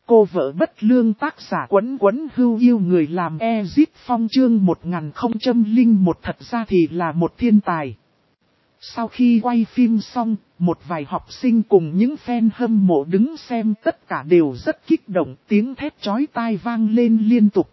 Cô vợ bất lương tác giả Quấn Quấn Hưu yêu người làm Exit Phong chương 1001 thật ra thì là một thiên tài. Sau khi quay phim xong, một vài học sinh cùng những fan hâm mộ đứng xem tất cả đều rất kích động, tiếng thét chói tai vang lên liên tục.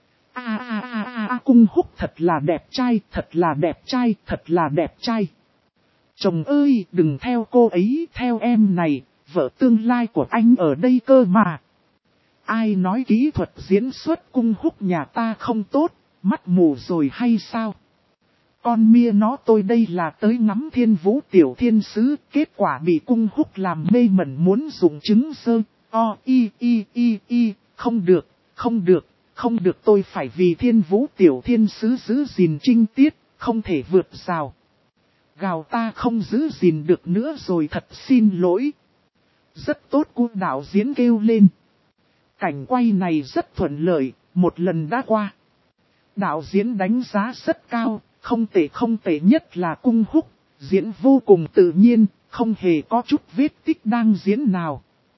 Cung Húc thật là đẹp trai, thật là đẹp trai, thật là đẹp trai. Chồng ơi, đừng theo cô ấy, theo em này, vợ tương lai của anh ở đây cơ mà. Ai nói kỹ thuật diễn xuất Cung Húc nhà ta không tốt, mắt mù rồi hay sao? Con mia nó tôi đây là tới ngắm Thiên Vũ tiểu thiên sứ, kết quả bị Cung Húc làm mê mẩn muốn dùng trứng sơ. Không được, không được, không được, tôi phải vì Thiên Vũ tiểu thiên sứ giữ gìn trinh tiết, không thể vượt rào. Gào ta không giữ gìn được nữa rồi, thật xin lỗi. Rất tốt, cô đạo diễn kêu lên. Cảnh quay này rất thuận lợi, một lần đã qua. Đạo diễn đánh giá rất cao, không tệ nhất là Cung Húc, diễn vô cùng tự nhiên, không hề có chút vết tích đang diễn nào.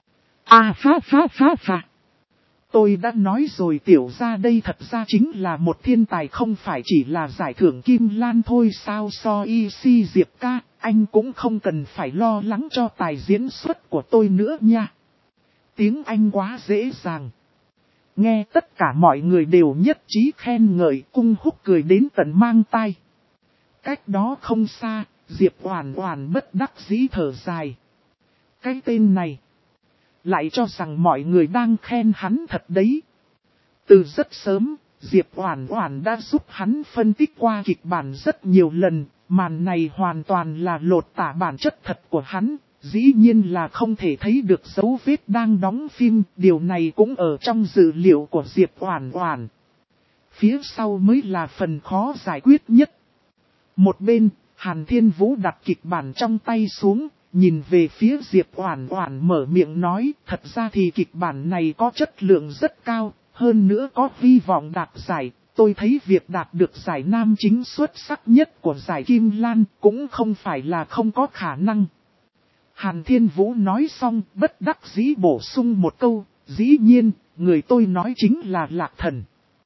Tôi đã nói rồi, tiểu ra đây thật ra chính là một thiên tài, không phải chỉ là giải thưởng Kim Lan thôi sao. Diệp ca, anh cũng không cần phải lo lắng cho tài diễn xuất của tôi nữa nha. Tiếng Anh quá dễ dàng. Nghe tất cả mọi người đều nhất trí khen ngợi, Cung Húc cười đến tận mang tai. Cách đó không xa, Diệp Oản Oản bất đắc dĩ thở dài. Cái tên này lại cho rằng mọi người đang khen hắn thật đấy. Từ rất sớm, Diệp Oản Oản đã giúp hắn phân tích qua kịch bản rất nhiều lần, màn này hoàn toàn là lột tả bản chất thật của hắn, dĩ nhiên là không thể thấy được dấu vết đang đóng phim, điều này cũng ở trong dữ liệu của Diệp Oản Oản. Phía sau mới là phần khó giải quyết nhất. Một bên, Hàn Thiên Vũ đặt kịch bản trong tay xuống, nhìn về phía Diệp Oản Oản mở miệng nói, thật ra thì kịch bản này có chất lượng rất cao, hơn nữa có hy vọng đạt giải, tôi thấy việc đạt được giải nam chính xuất sắc nhất của giải Kim Lan cũng không phải là không có khả năng. Hàn Thiên Vũ nói xong, bất đắc dĩ bổ sung một câu, dĩ nhiên, người tôi nói chính là Lạc Thần.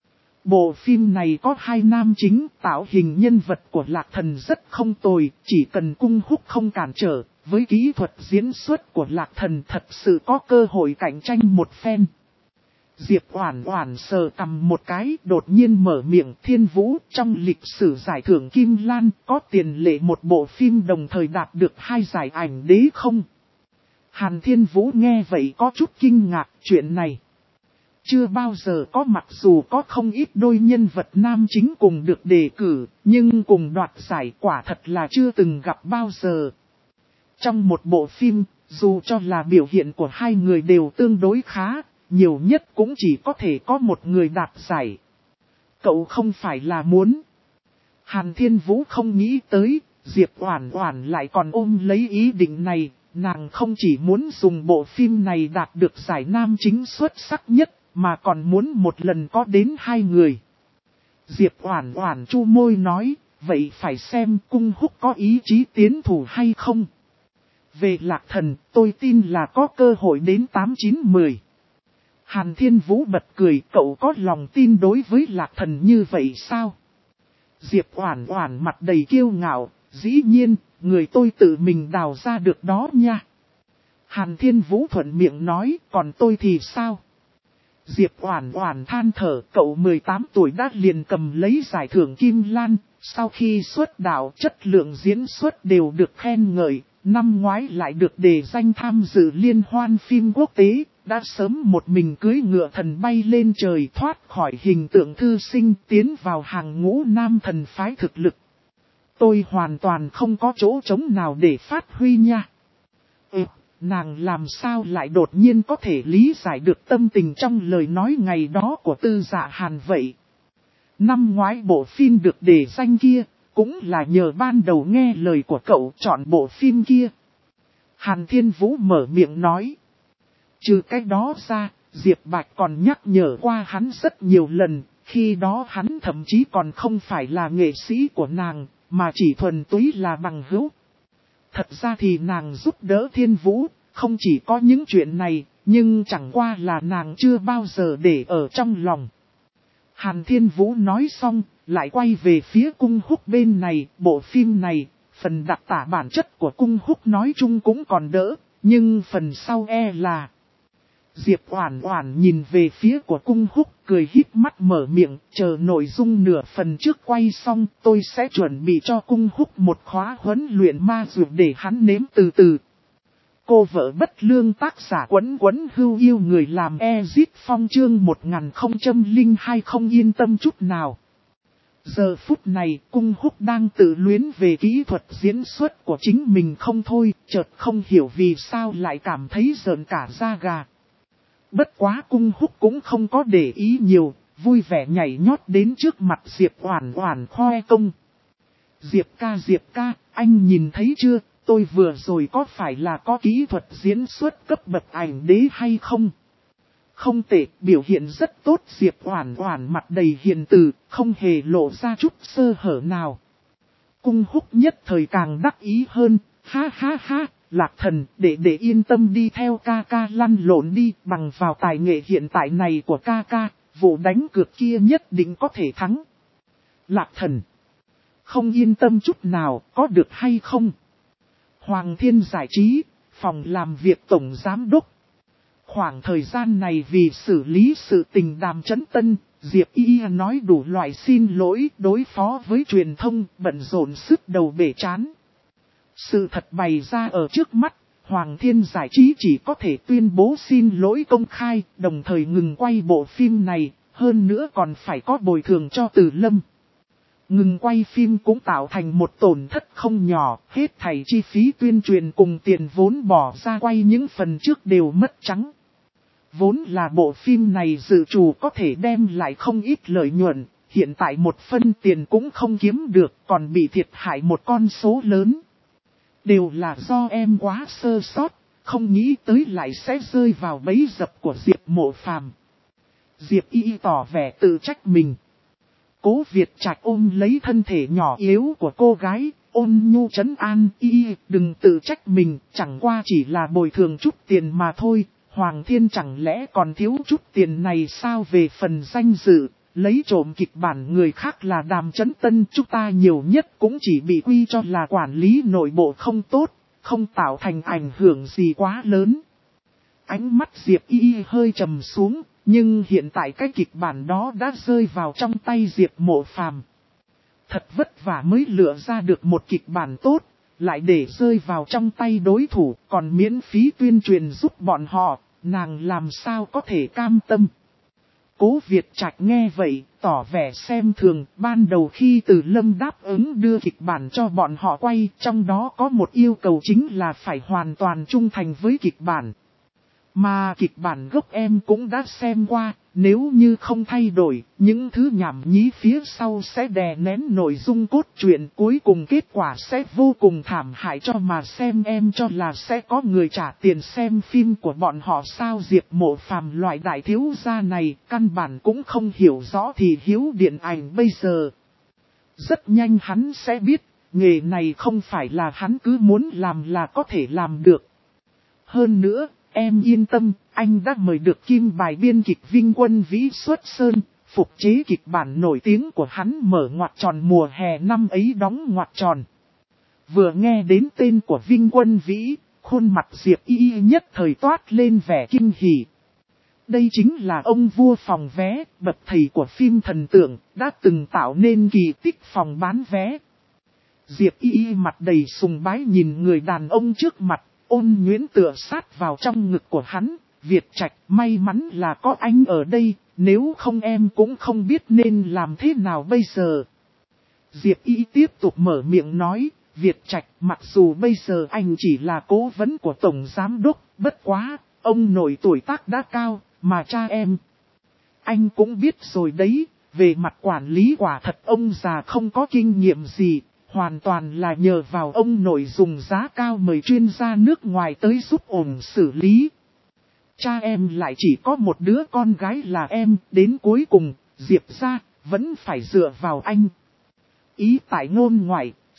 Bộ phim này có hai nam chính, tạo hình nhân vật của Lạc Thần rất không tồi, chỉ cần Cung Húc không cản trở, với kỹ thuật diễn xuất của Lạc Thần thật sự có cơ hội cạnh tranh một phen. Diệp Oản Oản sờ cằm một cái, đột nhiên mở miệng, Thiên Vũ, trong lịch sử giải thưởng Kim Lan có tiền lệ một bộ phim đồng thời đạt được 2 giải ảnh đế không? Hàn Thiên Vũ nghe vậy có chút kinh ngạc, chuyện này chưa bao giờ có, mặc dù có không ít đôi nhân vật nam chính cùng được đề cử, nhưng cùng đoạt giải quả thật là chưa từng gặp bao giờ. Trong một bộ phim, dù cho là biểu hiện của hai người đều tương đối khá, nhiều nhất cũng chỉ có thể có một người đạt giải. Cậu không phải là muốn. Hàn Thiên Vũ không nghĩ tới, Diệp Oản Oản lại còn ôm lấy ý định này, nàng không chỉ muốn dùng bộ phim này đạt được giải nam chính xuất sắc nhất, mà còn muốn một lần có đến 2 người. Diệp Oản Oản chu môi nói, vậy phải xem Cung Húc có ý chí tiến thủ hay không. Về Lạc Thần, tôi tin là có cơ hội đến 8-9-10. Hàn Thiên Vũ bật cười, cậu có lòng tin đối với Lạc Thần như vậy sao? Diệp Oản Oản mặt đầy kiêu ngạo, dĩ nhiên, người tôi tự mình đào ra được đó nha. Hàn Thiên Vũ thuận miệng nói, còn tôi thì sao? Diệp Oản Oản than thở, cậu 18 tuổi đã liền cầm lấy giải thưởng Kim Lan, sau khi xuất đạo chất lượng diễn xuất đều được khen ngợi, năm ngoái lại được đề danh tham dự liên hoan phim quốc tế, đã sớm một mình cưỡi ngựa thần bay lên trời, thoát khỏi hình tượng thư sinh, tiến vào hàng ngũ nam thần phái thực lực. Tôi hoàn toàn không có chỗ trống nào để phát huy nha. Nàng làm sao lại đột nhiên có thể lý giải được tâm tình trong lời nói ngày đó của Tư Dạ Hàn vậy? Năm ngoái bộ phim được đề danh kia, cũng là nhờ ban đầu nghe lời của cậu chọn bộ phim kia. Hàn Thiên Vũ mở miệng nói. Trừ cái đó ra, Diệp Bạch còn nhắc nhở qua hắn rất nhiều lần, khi đó hắn thậm chí còn không phải là nghệ sĩ của nàng, mà chỉ thuần túy là bằng hữu. Thật ra thì nàng giúp đỡ Thiên Vũ, không chỉ có những chuyện này, nhưng chẳng qua là nàng chưa bao giờ để ở trong lòng. Hàn Thiên Vũ nói xong, lại quay về phía Cung Húc bên này, bộ phim này, phần đặc tả bản chất của Cung Húc nói chung cũng còn đỡ, nhưng phần sau là... Diệp Oản Oản nhìn về phía của Cung Húc, cười híp mắt mở miệng, chờ nội dung nửa phần trước quay xong, tôi sẽ chuẩn bị cho Cung Húc một khóa huấn luyện ma dược để hắn nếm từ từ. Cô vợ bất lương tác giả Quấn Quấn Hưu yêu người làm Ezit Phong chương 1002 không yên tâm chút nào. Giờ phút này, Cung Húc đang tự luyến về kỹ thuật diễn xuất của chính mình không thôi, chợt không hiểu vì sao lại cảm thấy rợn cả da gà. Bất quá Cung Húc cũng không có để ý nhiều, vui vẻ nhảy nhót đến trước mặt Diệp Oản Oản khoe công. Diệp ca, anh nhìn thấy chưa, tôi vừa rồi có phải là có kỹ thuật diễn xuất cấp bậc ảnh đế hay không? Không tệ, biểu hiện rất tốt. Diệp Oản Oản mặt đầy hiền từ, không hề lộ ra chút sơ hở nào. Cung Húc nhất thời càng đắc ý hơn, ha ha ha. Lạc Thần, để yên tâm đi theo ca ca lăn lộn đi, bằng vào tài nghệ hiện tại này của ca ca, vụ đánh cược kia nhất định có thể thắng. Lạc Thần, không yên tâm chút nào, có được hay không? Hoàng Thiên Giải trí, phòng làm việc tổng giám đốc. Khoảng thời gian này vì xử lý sự tình Đàm Chấn Tân, Diệp Y nói đủ loại xin lỗi, đối phó với truyền thông, bận rộn sức đầu bể trán. Sự thật bày ra ở trước mắt, Hoàng Thiên Giải trí chỉ có thể tuyên bố xin lỗi công khai, đồng thời ngừng quay bộ phim này, hơn nữa còn phải có bồi thường cho Từ Lâm. Ngừng quay phim cũng tạo thành một tổn thất không nhỏ, hết thảy chi phí tuyên truyền cùng tiền vốn bỏ ra quay những phần trước đều mất trắng. Vốn là bộ phim này dự trù có thể đem lại không ít lợi nhuận, hiện tại một phân tiền cũng không kiếm được, còn bị thiệt hại một con số lớn. Đều là do em quá sơ sót, không nghĩ tới lại sẽ rơi vào bẫy dập của Diệp Mộ Phàm. Diệp Y tỏ vẻ tự trách mình. Cố Việt Trạch ôm lấy thân thể nhỏ yếu của cô gái, ôn nhu trấn an Y, đừng tự trách mình, chẳng qua chỉ là bồi thường chút tiền mà thôi. Hoàng Thiên chẳng lẽ còn thiếu chút tiền này sao? Về phần danh dự, lấy trộm kịch bản người khác là Đàm Chấn Tân, chúng ta nhiều nhất cũng chỉ bị quy cho là quản lý nội bộ không tốt, không tạo thành ảnh hưởng gì quá lớn. Ánh mắt Diệp Y hơi trầm xuống, nhưng hiện tại cái kịch bản đó đã rơi vào trong tay Diệp Mộ Phàm. Thật vất vả mới lựa ra được một kịch bản tốt, lại để rơi vào trong tay đối thủ, còn miễn phí tuyên truyền giúp bọn họ, nàng làm sao có thể cam tâm. Cố Việt Trạch nghe vậy, tỏ vẻ xem thường, ban đầu khi Từ Lâm đáp ứng đưa kịch bản cho bọn họ quay, trong đó có một yêu cầu chính là phải hoàn toàn trung thành với kịch bản. Mà kịch bản gốc em cũng đã xem qua, nếu như không thay đổi, những thứ nhảm nhí phía sau sẽ đè nén nội dung cốt truyện, cuối cùng kết quả sẽ vô cùng thảm hại cho mà xem. Em cho là sẽ có người trả tiền xem phim của bọn họ sao? Diệp Mộ Phàm loại đại thiếu gia này, căn bản cũng không hiểu rõ thị hiếu điện ảnh bây giờ. Rất nhanh hắn sẽ biết, nghề này không phải là hắn cứ muốn làm là có thể làm được. Hơn nữa, em yên tâm, anh đã mời được kim bài biên kịch Vinh Quân Vĩ xuất sơn, phục chế kịch bản nổi tiếng của hắn mở ngoặc tròn mùa hè năm ấy đóng ngoặc tròn. Vừa nghe đến tên của Vinh Quân Vĩ, khuôn mặt Diệp Y nhất thời toát lên vẻ kinh hỉ. Đây chính là ông vua phòng vé, bậc thầy của phim thần tượng, đã từng tạo nên kỳ tích phòng bán vé. Diệp Y mặt đầy sùng bái nhìn người đàn ông trước mặt, ôn nhuyễn tựa sát vào trong ngực của hắn. Việt Trạch, may mắn là có anh ở đây, nếu không em cũng không biết nên làm thế nào bây giờ. Diệp Y tiếp tục mở miệng nói, Việt Trạch, mặc dù bây giờ anh chỉ là cố vấn của Tổng Giám Đốc, bất quá, ông nội tuổi tác đã cao, mà cha em. Anh cũng biết rồi đấy, về mặt quản lý quả thật ông già không có kinh nghiệm gì. Hoàn toàn là nhờ vào ông nội dùng giá cao mời chuyên gia nước ngoài tới giúp ổn xử lý. Cha em lại chỉ có một đứa con gái là em, đến cuối cùng, Diệp gia vẫn phải dựa vào anh. Ý tại ngôn ngoại,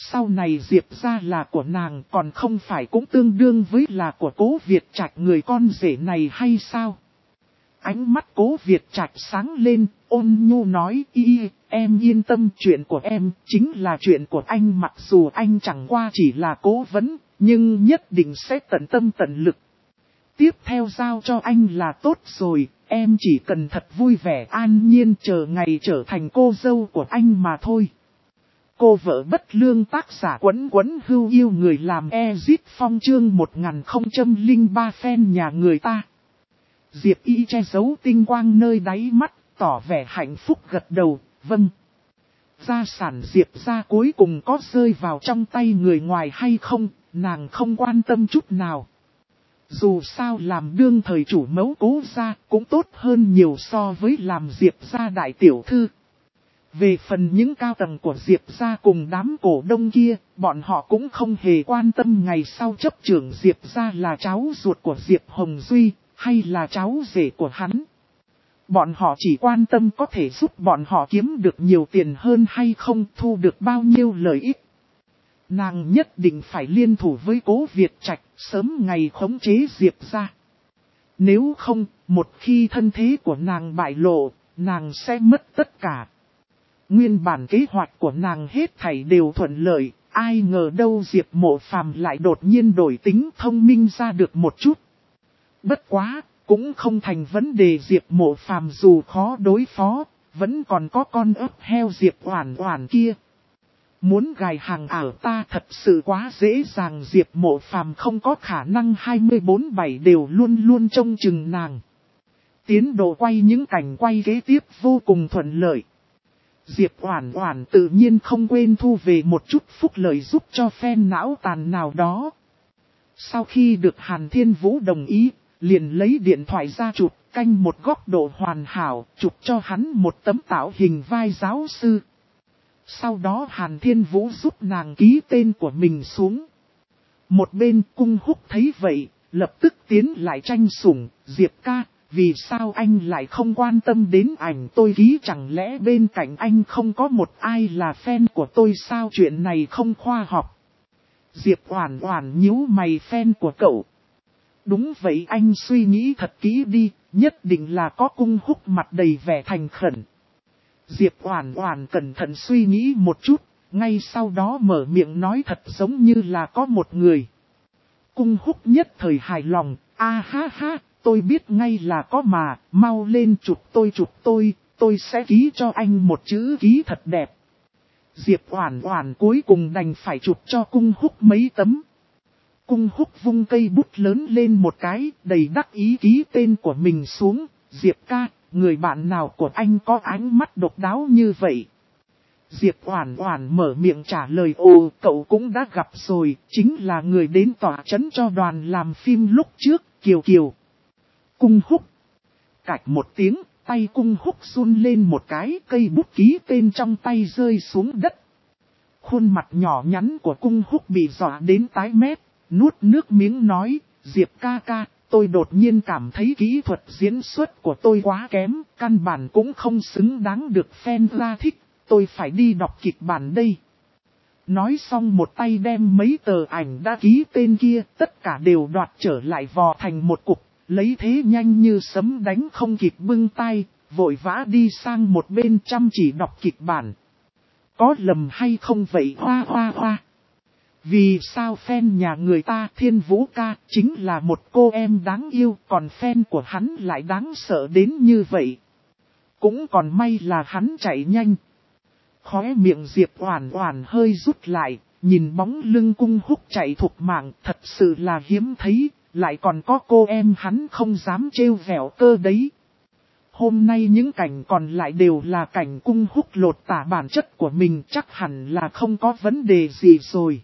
Sau này Diệp gia là của nàng còn không phải cũng tương đương với là của Cố Việt Trạch người con rể này hay sao? Ánh mắt Cố Việt Trạch sáng lên, ôn nhu nói em yên tâm, chuyện của em chính là chuyện của anh, mặc dù anh chẳng qua chỉ là cố vấn, nhưng nhất định sẽ tận tâm tận lực. Tiếp theo giao cho anh là tốt rồi, em chỉ cần thật vui vẻ an nhiên chờ ngày trở thành cô dâu của anh mà thôi. Cô vợ bất lương tác giả Quấn Quấn hưu yêu người làm Ezit Phong chương 1003 fan nhà người ta. Diệp Y che giấu tinh quang nơi đáy mắt, tỏ vẻ hạnh phúc gật đầu, vâng. Gia sản Diệp gia cuối cùng có rơi vào trong tay người ngoài hay không, nàng không quan tâm chút nào. Dù sao làm đương thời chủ mẫu Cố gia cũng tốt hơn nhiều so với làm Diệp gia đại tiểu thư. Về phần những cao tầng của Diệp gia cùng đám cổ đông kia, bọn họ cũng không hề quan tâm ngày sau chấp trưởng Diệp gia là cháu ruột của Diệp Hồng Duy, hay là cháu rể của hắn. Bọn họ chỉ quan tâm có thể giúp bọn họ kiếm được nhiều tiền hơn hay không, thu được bao nhiêu lợi ích. Nàng nhất định phải liên thủ với Cố Việt Trạch, sớm ngày khống chế Diệp gia. Nếu không, một khi thân thế của nàng bại lộ, nàng sẽ mất tất cả. Nguyên bản kế hoạch của nàng hết thảy đều thuận lợi, ai ngờ đâu Diệp Mộ Phàm lại đột nhiên đổi tính thông minh ra được một chút. Bất quá, cũng không thành vấn đề, Diệp Mộ Phàm dù khó đối phó, vẫn còn có con ấp heo Diệp Oản Oản kia. Muốn gài hàng ảo ta thật sự quá dễ dàng, Diệp Mộ Phàm không có khả năng 24/7 đều luôn luôn trông chừng nàng. Tiến độ quay những cảnh quay kế tiếp vô cùng thuận lợi. Diệp Oản Oản tự nhiên không quên thu về một chút phúc lợi giúp cho fan não tàn nào đó. Sau khi được Hàn Thiên Vũ đồng ý, liền lấy điện thoại ra chụp canh một góc độ hoàn hảo, chụp cho hắn một tấm tạo hình vai giáo sư. Sau đó Hàn Thiên Vũ giúp nàng ký tên của mình xuống. Một bên Cung Húc thấy vậy, lập tức tiến lại tranh sủng, Diệp ca, vì sao anh lại không quan tâm đến ảnh tôi ký, chẳng lẽ bên cạnh anh không có một ai là fan của tôi sao, chuyện này không khoa học. Diệp Oản Oản nhíu mày, fan của cậu. Đúng vậy, anh suy nghĩ thật kỹ đi, nhất định là có. Cung Húc mặt đầy vẻ thành khẩn. Diệp Oản Oản cẩn thận suy nghĩ một chút, ngay sau đó mở miệng nói thật giống như là có một người. Cung Húc nhất thời hài lòng, a ha ha, tôi biết ngay là có mà, mau lên chụp tôi sẽ ký cho anh một chữ ký thật đẹp. Diệp Oản Oản cuối cùng đành phải chụp cho Cung Húc mấy tấm. Cung Húc vung cây bút lớn lên một cái, đầy đắc ý ký tên của mình xuống. Diệp ca, người bạn nào của anh có ánh mắt độc đáo như vậy? Diệp Oản Oản mở miệng trả lời, ồ, cậu cũng đã gặp rồi, chính là người đến tỏa chấn cho đoàn làm phim lúc trước, Kiều Kiều. Cung Húc. Cạch một tiếng, tay Cung Húc run lên một cái, cây bút ký tên trong tay rơi xuống đất. Khuôn mặt nhỏ nhắn của Cung Húc bị dọa đến tái mét, nuốt nước miếng nói, Diệp ca ca, tôi đột nhiên cảm thấy kỹ thuật diễn xuất của tôi quá kém, căn bản cũng không xứng đáng được fan ra thích, tôi phải đi đọc kịch bản đây. Nói xong một tay đem mấy tờ ảnh đã ký tên kia, tất cả đều đoạt trở lại vò thành một cục, lấy thế nhanh như sấm đánh không kịp bưng tay, vội vã đi sang một bên chăm chỉ đọc kịch bản. Có lầm hay không vậy hoa hoa hoa? Vì sao fan nhà người ta Thiên Vũ ca chính là một cô em đáng yêu, còn fan của hắn lại đáng sợ đến như vậy? Cũng còn may là hắn chạy nhanh. Khóe miệng Diệp Oản Oản hơi rút lại, nhìn bóng lưng Cung Húc chạy thục mạng, thật sự là hiếm thấy, lại còn có cô em hắn không dám trêu vẻo cơ đấy. Hôm nay những cảnh còn lại đều là cảnh Cung Húc lột tả bản chất của mình, chắc hẳn là không có vấn đề gì rồi.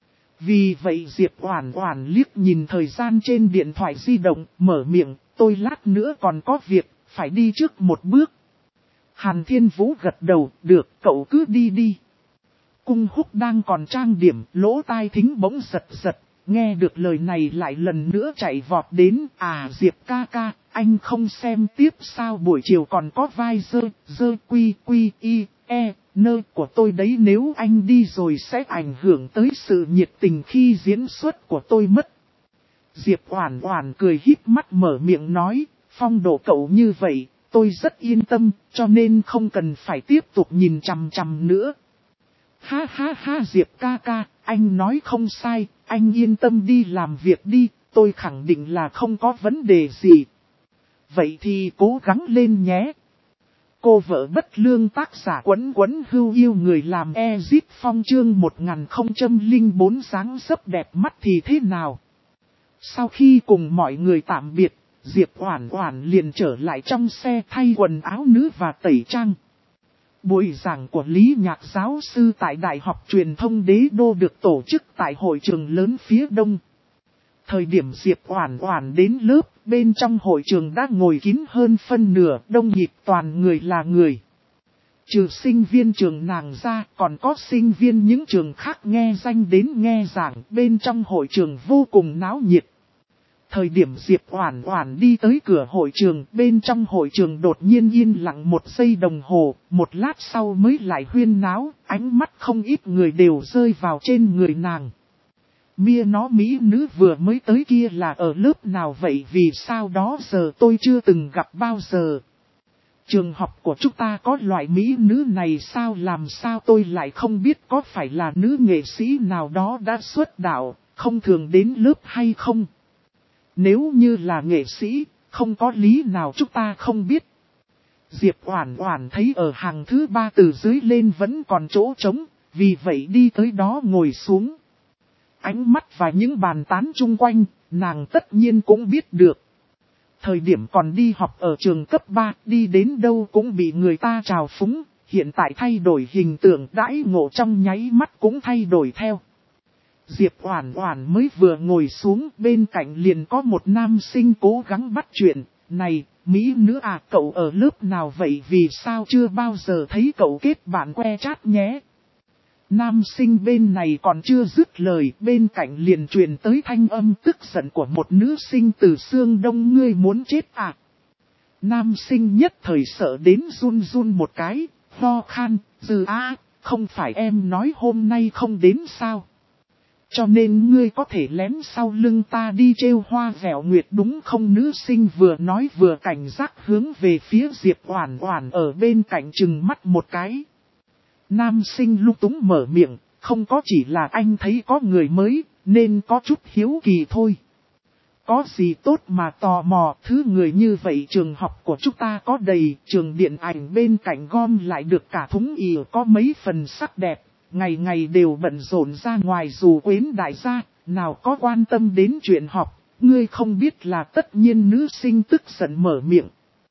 Vì vậy Diệp Oản Oản liếc nhìn thời gian trên điện thoại di động, mở miệng, tôi lát nữa còn có việc, phải đi trước một bước. Hàn Thiên Vũ gật đầu, được, cậu cứ đi đi. Cung Húc đang còn trang điểm, lỗ tai thính bỗng giật giật, nghe được lời này lại lần nữa chạy vọt đến, à Diệp ca ca, anh không xem tiếp sao, buổi chiều còn có vai dơ quy y, Nơi của tôi đấy, nếu anh đi rồi sẽ ảnh hưởng tới sự nhiệt tình khi diễn xuất của tôi mất. Diệp Oản Oản cười híp mắt mở miệng nói, phong độ cậu như vậy, tôi rất yên tâm, cho nên không cần phải tiếp tục nhìn chằm chằm nữa. Ha ha ha, Diệp ca ca, anh nói không sai, anh yên tâm đi làm việc đi, tôi khẳng định là không có vấn đề gì. Vậy thì cố gắng lên nhé. Cô vợ bất lương tác giả Quấn Quấn Hưu yêu người làm Ezip Phong chương 1004 dáng dấp đẹp mắt thì thế nào? Sau khi cùng mọi người tạm biệt, Diệp Oản Oản liền trở lại trong xe thay quần áo nữ và tẩy trang. Buổi giảng của Lý Nhạc giáo sư tại Đại học Truyền thông Đế Đô được tổ chức tại hội trường lớn phía đông. Thời điểm Diệp Oản Oản đến lớp, bên trong hội trường đã ngồi kín hơn phân nửa, đông nghịt toàn người là người. Trừ sinh viên trường nàng ra, còn có sinh viên những trường khác nghe danh đến nghe giảng, bên trong hội trường vô cùng náo nhiệt. Thời điểm Diệp Oản Oản đi tới cửa hội trường, bên trong hội trường đột nhiên yên lặng một giây đồng hồ, một lát sau mới lại huyên náo, ánh mắt không ít người đều rơi vào trên người nàng. Mia nó mỹ nữ vừa mới tới kia là ở lớp nào vậy, vì sao đó giờ tôi chưa từng gặp bao giờ. Trường học của chúng ta có loại mỹ nữ này sao, làm sao tôi lại không biết, có phải là nữ nghệ sĩ nào đó đã xuất đạo, không thường đến lớp hay không? Nếu như là nghệ sĩ, không có lý nào chúng ta không biết. Diệp Oản Oản thấy ở hàng thứ 3 từ dưới lên vẫn còn chỗ trống, vì vậy đi tới đó ngồi xuống. Ánh mắt và những bàn tán chung quanh, nàng tất nhiên cũng biết được. Thời điểm còn đi học ở trường cấp 3, đi đến đâu cũng bị người ta trào phúng, hiện tại thay đổi hình tượng đãi ngộ trong nháy mắt cũng thay đổi theo. Diệp Oản Oản mới vừa ngồi xuống, bên cạnh liền có một nam sinh cố gắng bắt chuyện, này, mỹ nữ à, cậu ở lớp nào vậy, vì sao chưa bao giờ thấy cậu kết bạn que chat nhé. Nam sinh bên này còn chưa dứt lời, bên cạnh liền truyền tới thanh âm tức giận của một nữ sinh từ xương đông, ngươi muốn chết à. Nam sinh nhất thời sợ đến run run một cái, ho khan, không phải em nói hôm nay không đến sao. Cho nên ngươi có thể lén sau lưng ta đi trêu hoa vẻo nguyệt đúng không? Nữ sinh vừa nói vừa cảnh giác hướng về phía Diệp Oản Oản ở bên cạnh chừng mắt một cái. Nam sinh lung túng mở miệng, không có, chỉ là anh thấy có người mới, nên có chút hiếu kỳ thôi. Có gì tốt mà tò mò, thứ người như vậy trường học của chúng ta có đầy, trường điện ảnh bên cạnh gom lại được cả thúng ỉa có mấy phần sắc đẹp, ngày ngày đều bận rộn ra ngoài dù quến đại gia, nào có quan tâm đến chuyện học, ngươi không biết là tất nhiên. Nữ sinh tức giận mở miệng.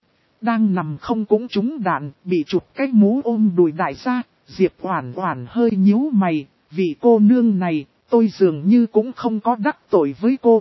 Đang nằm không cũng trúng đạn, bị chụp cái mũ ôm đùi đại gia, Diệp Oản Oản hơi nhíu mày, vì cô nương này, tôi dường như cũng không có đắc tội với cô.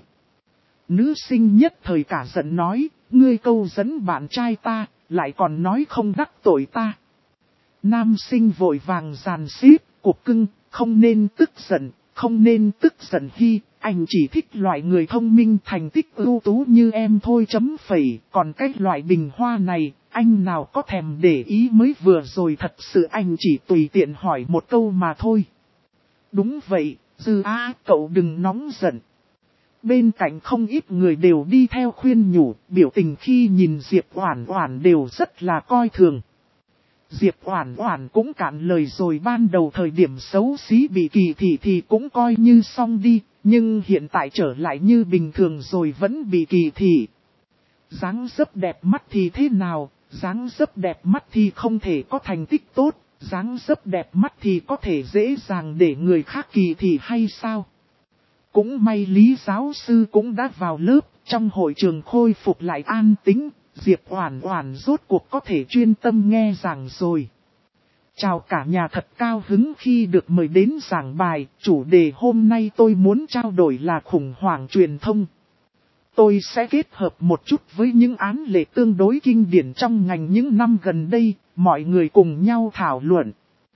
Nữ sinh nhất thời cả giận nói, ngươi câu dẫn bạn trai ta, lại còn nói không đắc tội ta. Nam sinh vội vàng giàn xếp, cục cưng, không nên tức giận, không nên tức giận hi, anh chỉ thích loại người thông minh thành tích ưu tú như em thôi chấm phẩy, còn cái loại bình hoa này, anh nào có thèm để ý, mới vừa rồi thật sự anh chỉ tùy tiện hỏi một câu mà thôi. Đúng vậy, cậu đừng nóng giận. Bên cạnh không ít người đều đi theo khuyên nhủ, biểu tình khi nhìn Diệp Oản Oản đều rất là coi thường. Diệp Oản Oản cũng cạn lời rồi, ban đầu thời điểm xấu xí bị kỳ thị thì cũng coi như xong đi, nhưng hiện tại trở lại như bình thường rồi vẫn bị kỳ thị. Dáng dấp đẹp mắt thì thế nào, dáng dấp đẹp mắt thì không thể có thành tích tốt, dáng dấp đẹp mắt thì có thể dễ dàng để người khác kỳ thị hay sao? Cũng may Lý giáo sư cũng đã vào lớp, trong hội trường khôi phục lại an tĩnh, Diệp Oản Oản rốt cuộc có thể chuyên tâm nghe giảng rồi. Chào cả nhà, thật cao hứng khi được mời đến giảng bài, chủ đề hôm nay tôi muốn trao đổi là khủng hoảng truyền thông. Tôi sẽ kết hợp một chút với những án lệ tương đối kinh điển trong ngành những năm gần đây, mọi người cùng nhau thảo luận.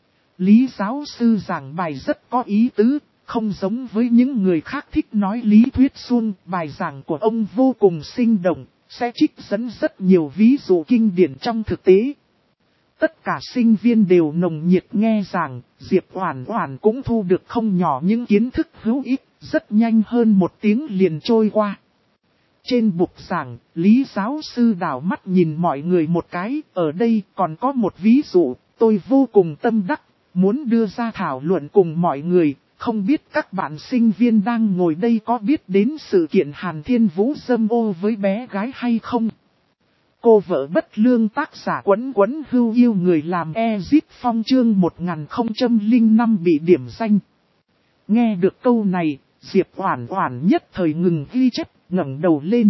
Lý giáo sư giảng bài rất có ý tứ, không giống với những người khác thích nói lý thuyết suông, bài giảng của ông vô cùng sinh động, sẽ trích dẫn rất nhiều ví dụ kinh điển trong thực tế. Tất cả sinh viên đều nồng nhiệt nghe giảng, Diệp Oản Oản cũng thu được không nhỏ những kiến thức hữu ích, rất nhanh hơn 1 tiếng liền trôi qua. Trên bục giảng, Lý giáo sư đảo mắt nhìn mọi người một cái, ở đây còn có một ví dụ, tôi vô cùng tâm đắc, muốn đưa ra thảo luận cùng mọi người, không biết các bạn sinh viên đang ngồi đây có biết đến sự kiện Hàn Thiên Vũ dâm ô với bé gái hay không? Cô vợ bất lương tác giả Quấn Quấn hưu yêu người làm Ezip Phong chương 1005 bị điểm danh. Nghe được câu này, Diệp Oản Oản nhất thời ngừng ghi chép, ngẩng đầu lên.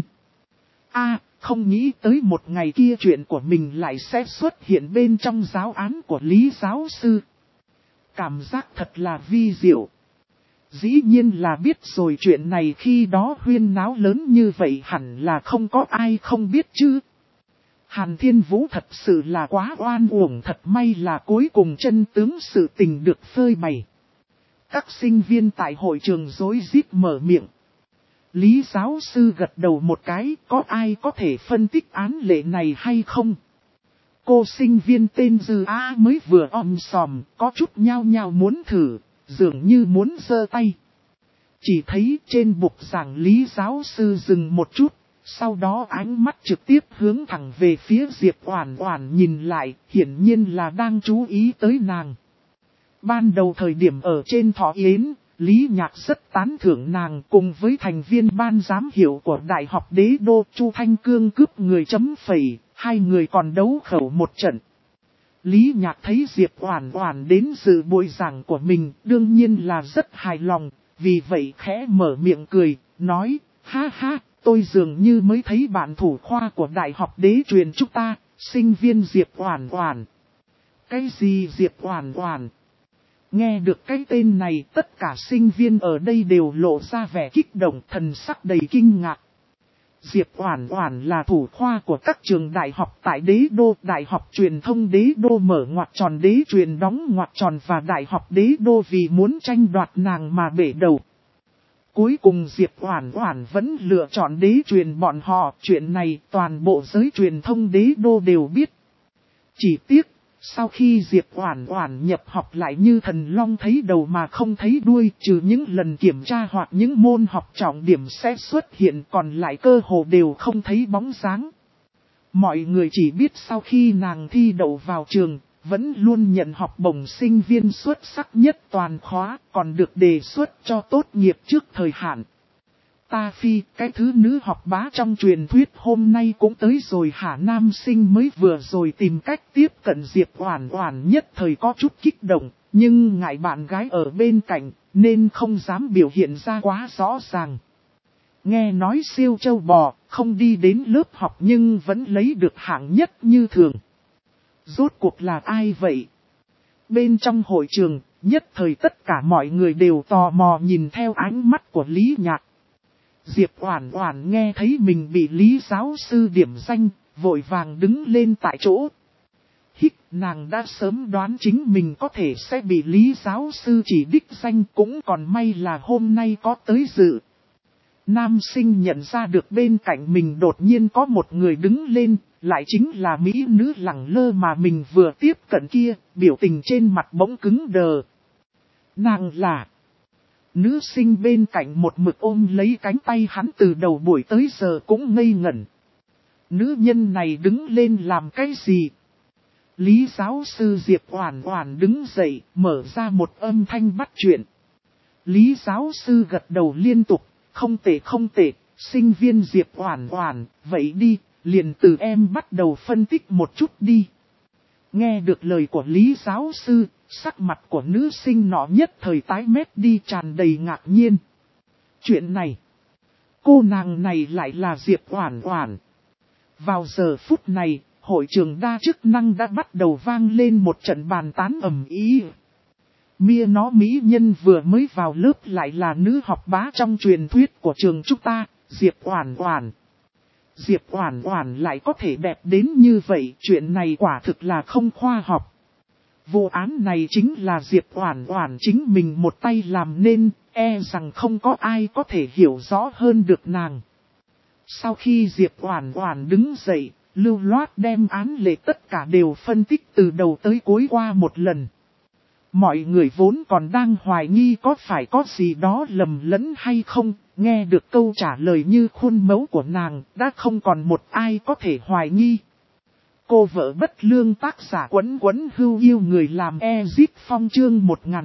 Không nghĩ tới một ngày kia chuyện của mình lại sẽ xuất hiện bên trong giáo án của Lý giáo sư. Cảm giác thật là vi diệu. Dĩ nhiên là biết rồi, chuyện này khi đó huyên náo lớn như vậy hẳn là không có ai không biết chứ. Hàn Thiên Vũ thật sự là quá oan uổng, thật may là cuối cùng chân tướng sự tình được phơi bày. Các sinh viên tại hội trường rối rít mở miệng. Lý giáo sư gật đầu một cái, có ai có thể phân tích án lệ này hay không? Cô sinh viên tên Dư Á mới vừa sòm, có chút nhao nhao muốn thử, dường như muốn giơ tay. Chỉ thấy trên bục giảng Lý giáo sư dừng một chút, sau đó ánh mắt trực tiếp hướng thẳng về phía Diệp Oản Oản nhìn lại, hiển nhiên là đang chú ý tới nàng. Ban đầu thời điểm ở trên thọ yến, Lý Nhạc rất tán thưởng nàng, cùng với thành viên ban giám hiệu của Đại học Đế Đô Chu Thanh Cương cướp người chấm phẩy, hai người còn đấu khẩu một trận. Lý Nhạc thấy Diệp Oản Oản đến dự buổi giảng của mình, đương nhiên là rất hài lòng, vì vậy khẽ mở miệng cười, nói, ha ha, tôi dường như mới thấy bạn thủ khoa của Đại học Đế truyền chúng ta, sinh viên Diệp Oản Oản. Cái gì Diệp Oản Oản? Nghe được cái tên này, tất cả sinh viên ở đây đều lộ ra vẻ kích động, thần sắc đầy kinh ngạc. Diệp Oản Oản là thủ khoa của các trường đại học tại Đế Đô, Đại học Truyền thông Đế Đô mở ngoặc tròn Đế Truyền đóng ngoặc tròn và Đại học Đế Đô vì muốn tranh đoạt nàng mà bể đầu. Cuối cùng Diệp Oản Oản vẫn lựa chọn Đế Truyền bọn họ, chuyện này toàn bộ giới truyền thông Đế Đô đều biết. Chỉ tiếc, sau khi Diệp Oản Oản nhập học lại như thần long thấy đầu mà không thấy đuôi, trừ những lần kiểm tra hoặc những môn học trọng điểm sẽ xuất hiện, còn lại cơ hồ đều không thấy bóng dáng. Mọi người chỉ biết sau khi nàng thi đậu vào trường, vẫn luôn nhận học bổng sinh viên xuất sắc nhất toàn khóa, còn được đề xuất cho tốt nghiệp trước thời hạn. Ta phi, cái thứ nữ học bá trong truyền thuyết hôm nay cũng tới rồi hả? Nam sinh mới vừa rồi tìm cách tiếp cận Diệp Oản Oản nhất thời có chút kích động, nhưng ngại bạn gái ở bên cạnh, nên không dám biểu hiện ra quá rõ ràng. Nghe nói siêu châu bò, không đi đến lớp học nhưng vẫn lấy được hạng nhất như thường. Rốt cuộc là ai vậy? Bên trong hội trường, nhất thời tất cả mọi người đều tò mò nhìn theo ánh mắt của Lý Nhạc. Diệp Oản Oản nghe thấy mình bị Lý giáo sư điểm danh, vội vàng đứng lên tại chỗ. Nàng đã sớm đoán chính mình có thể sẽ bị Lý giáo sư chỉ đích danh, cũng còn may là hôm nay có tới dự. Nam sinh nhận ra được bên cạnh mình đột nhiên có một người đứng lên, lại chính là mỹ nữ lẳng lơ mà mình vừa tiếp cận kia, biểu tình trên mặt bỗng cứng đờ. Nàng là... Nữ sinh bên cạnh một mực ôm lấy cánh tay hắn từ đầu buổi tới giờ cũng ngây ngẩn. Nữ nhân này đứng lên làm cái gì? Lý giáo sư Diệp Oản Oản đứng dậy, mở ra một âm thanh bắt chuyện. Lý giáo sư gật đầu liên tục, không tệ không tệ, sinh viên Diệp Oản Oản, vậy đi, liền từ em bắt đầu phân tích một chút đi. Nghe được lời của Lý giáo sư, sắc mặt của nữ sinh nọ nhất thời tái mét đi, tràn đầy ngạc nhiên. Chuyện này, cô nàng này lại là Diệp Oản Oản. Vào giờ phút này, hội trường đa chức năng đã bắt đầu vang lên một trận bàn tán ầm ĩ. Mia nó mỹ nhân vừa mới vào lớp lại là nữ học bá trong truyền thuyết của trường chúng ta, Diệp Oản Oản. Diệp Oản Oản lại có thể đẹp đến như vậy, chuyện này quả thực là không khoa học. Vụ án này chính là Diệp Oản Oản chính mình một tay làm nên, e rằng không có ai có thể hiểu rõ hơn được nàng. Sau khi Diệp Oản Oản đứng dậy, lưu loát đem án lệ tất cả đều phân tích từ đầu tới cuối qua một lần. Mọi người vốn còn đang hoài nghi có phải có gì đó lầm lẫn hay không, nghe được câu trả lời như khuôn mẫu của nàng, đã không còn một ai có thể hoài nghi. Cô vợ bất lương tác giả Quấn Quấn Hưu yêu người làm Ezip Phong chương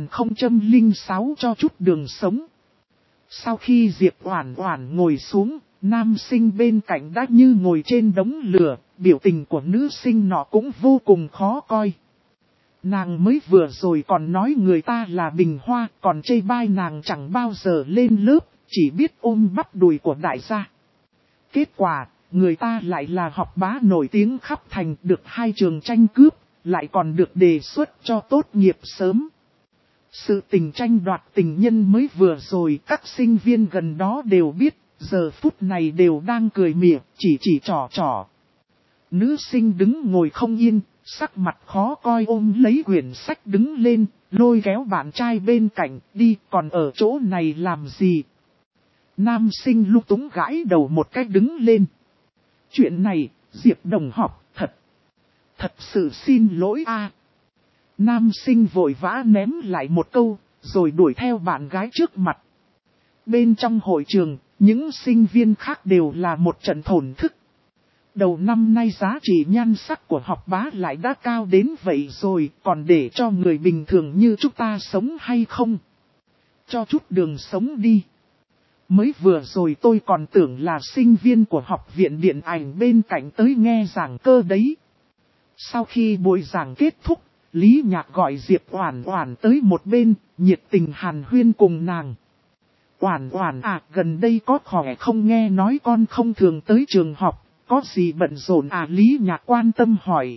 1006 cho chút đường sống. Sau khi Diệp Oản Oản ngồi xuống, nam sinh bên cạnh đã như ngồi trên đống lửa, biểu tình của nữ sinh nọ cũng vô cùng khó coi. Nàng mới vừa rồi còn nói người ta là Bình Hoa, còn chê bai nàng chẳng bao giờ lên lớp, chỉ biết ôm bắp đùi của đại gia. Kết quả, người ta lại là học bá nổi tiếng khắp thành, được 2 trường tranh cướp, lại còn được đề xuất cho tốt nghiệp sớm. Sự tình tranh đoạt tình nhân mới vừa rồi các sinh viên gần đó đều biết, giờ phút này đều đang cười mỉa, chỉ trò. Nữ sinh đứng ngồi không yên, sắc mặt khó coi ôm lấy quyển sách đứng lên, lôi kéo bạn trai bên cạnh, đi còn ở chỗ này làm gì. Nam sinh lung túng gãi đầu một cách đứng lên. Chuyện này, Diệp đồng học, thật sự xin lỗi a. Nam sinh vội vã ném lại một câu, rồi đuổi theo bạn gái trước mặt. Bên trong hội trường, những sinh viên khác đều là một trận thổn thức. Đầu năm nay giá trị nhan sắc của học bá lại đã cao đến vậy rồi, còn để cho người bình thường như chúng ta sống hay không? Cho chút đường sống đi. Mới vừa rồi tôi còn tưởng là sinh viên của học viện điện ảnh bên cạnh tới nghe giảng cơ đấy. Sau khi buổi giảng kết thúc, Lý Nhạc gọi Diệp Oản Oản tới một bên, nhiệt tình hàn huyên cùng nàng. Oản Oản à, gần đây có khỏe không, nghe nói con không thường tới trường học, có gì bận rộn à? Lý Nhạc quan tâm hỏi.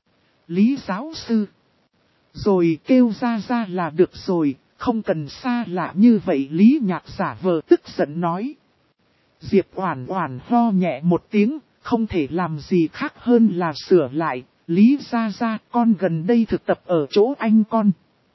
Lý giáo sư. Rồi kêu ra là được rồi, không cần xa lạ như vậy. Lý Nhạc giả vờ tức giận nói. Diệp Oản Oản ho nhẹ một tiếng, không thể làm gì khác hơn là sửa lại. Lý gia con gần đây thực tập ở chỗ anh con.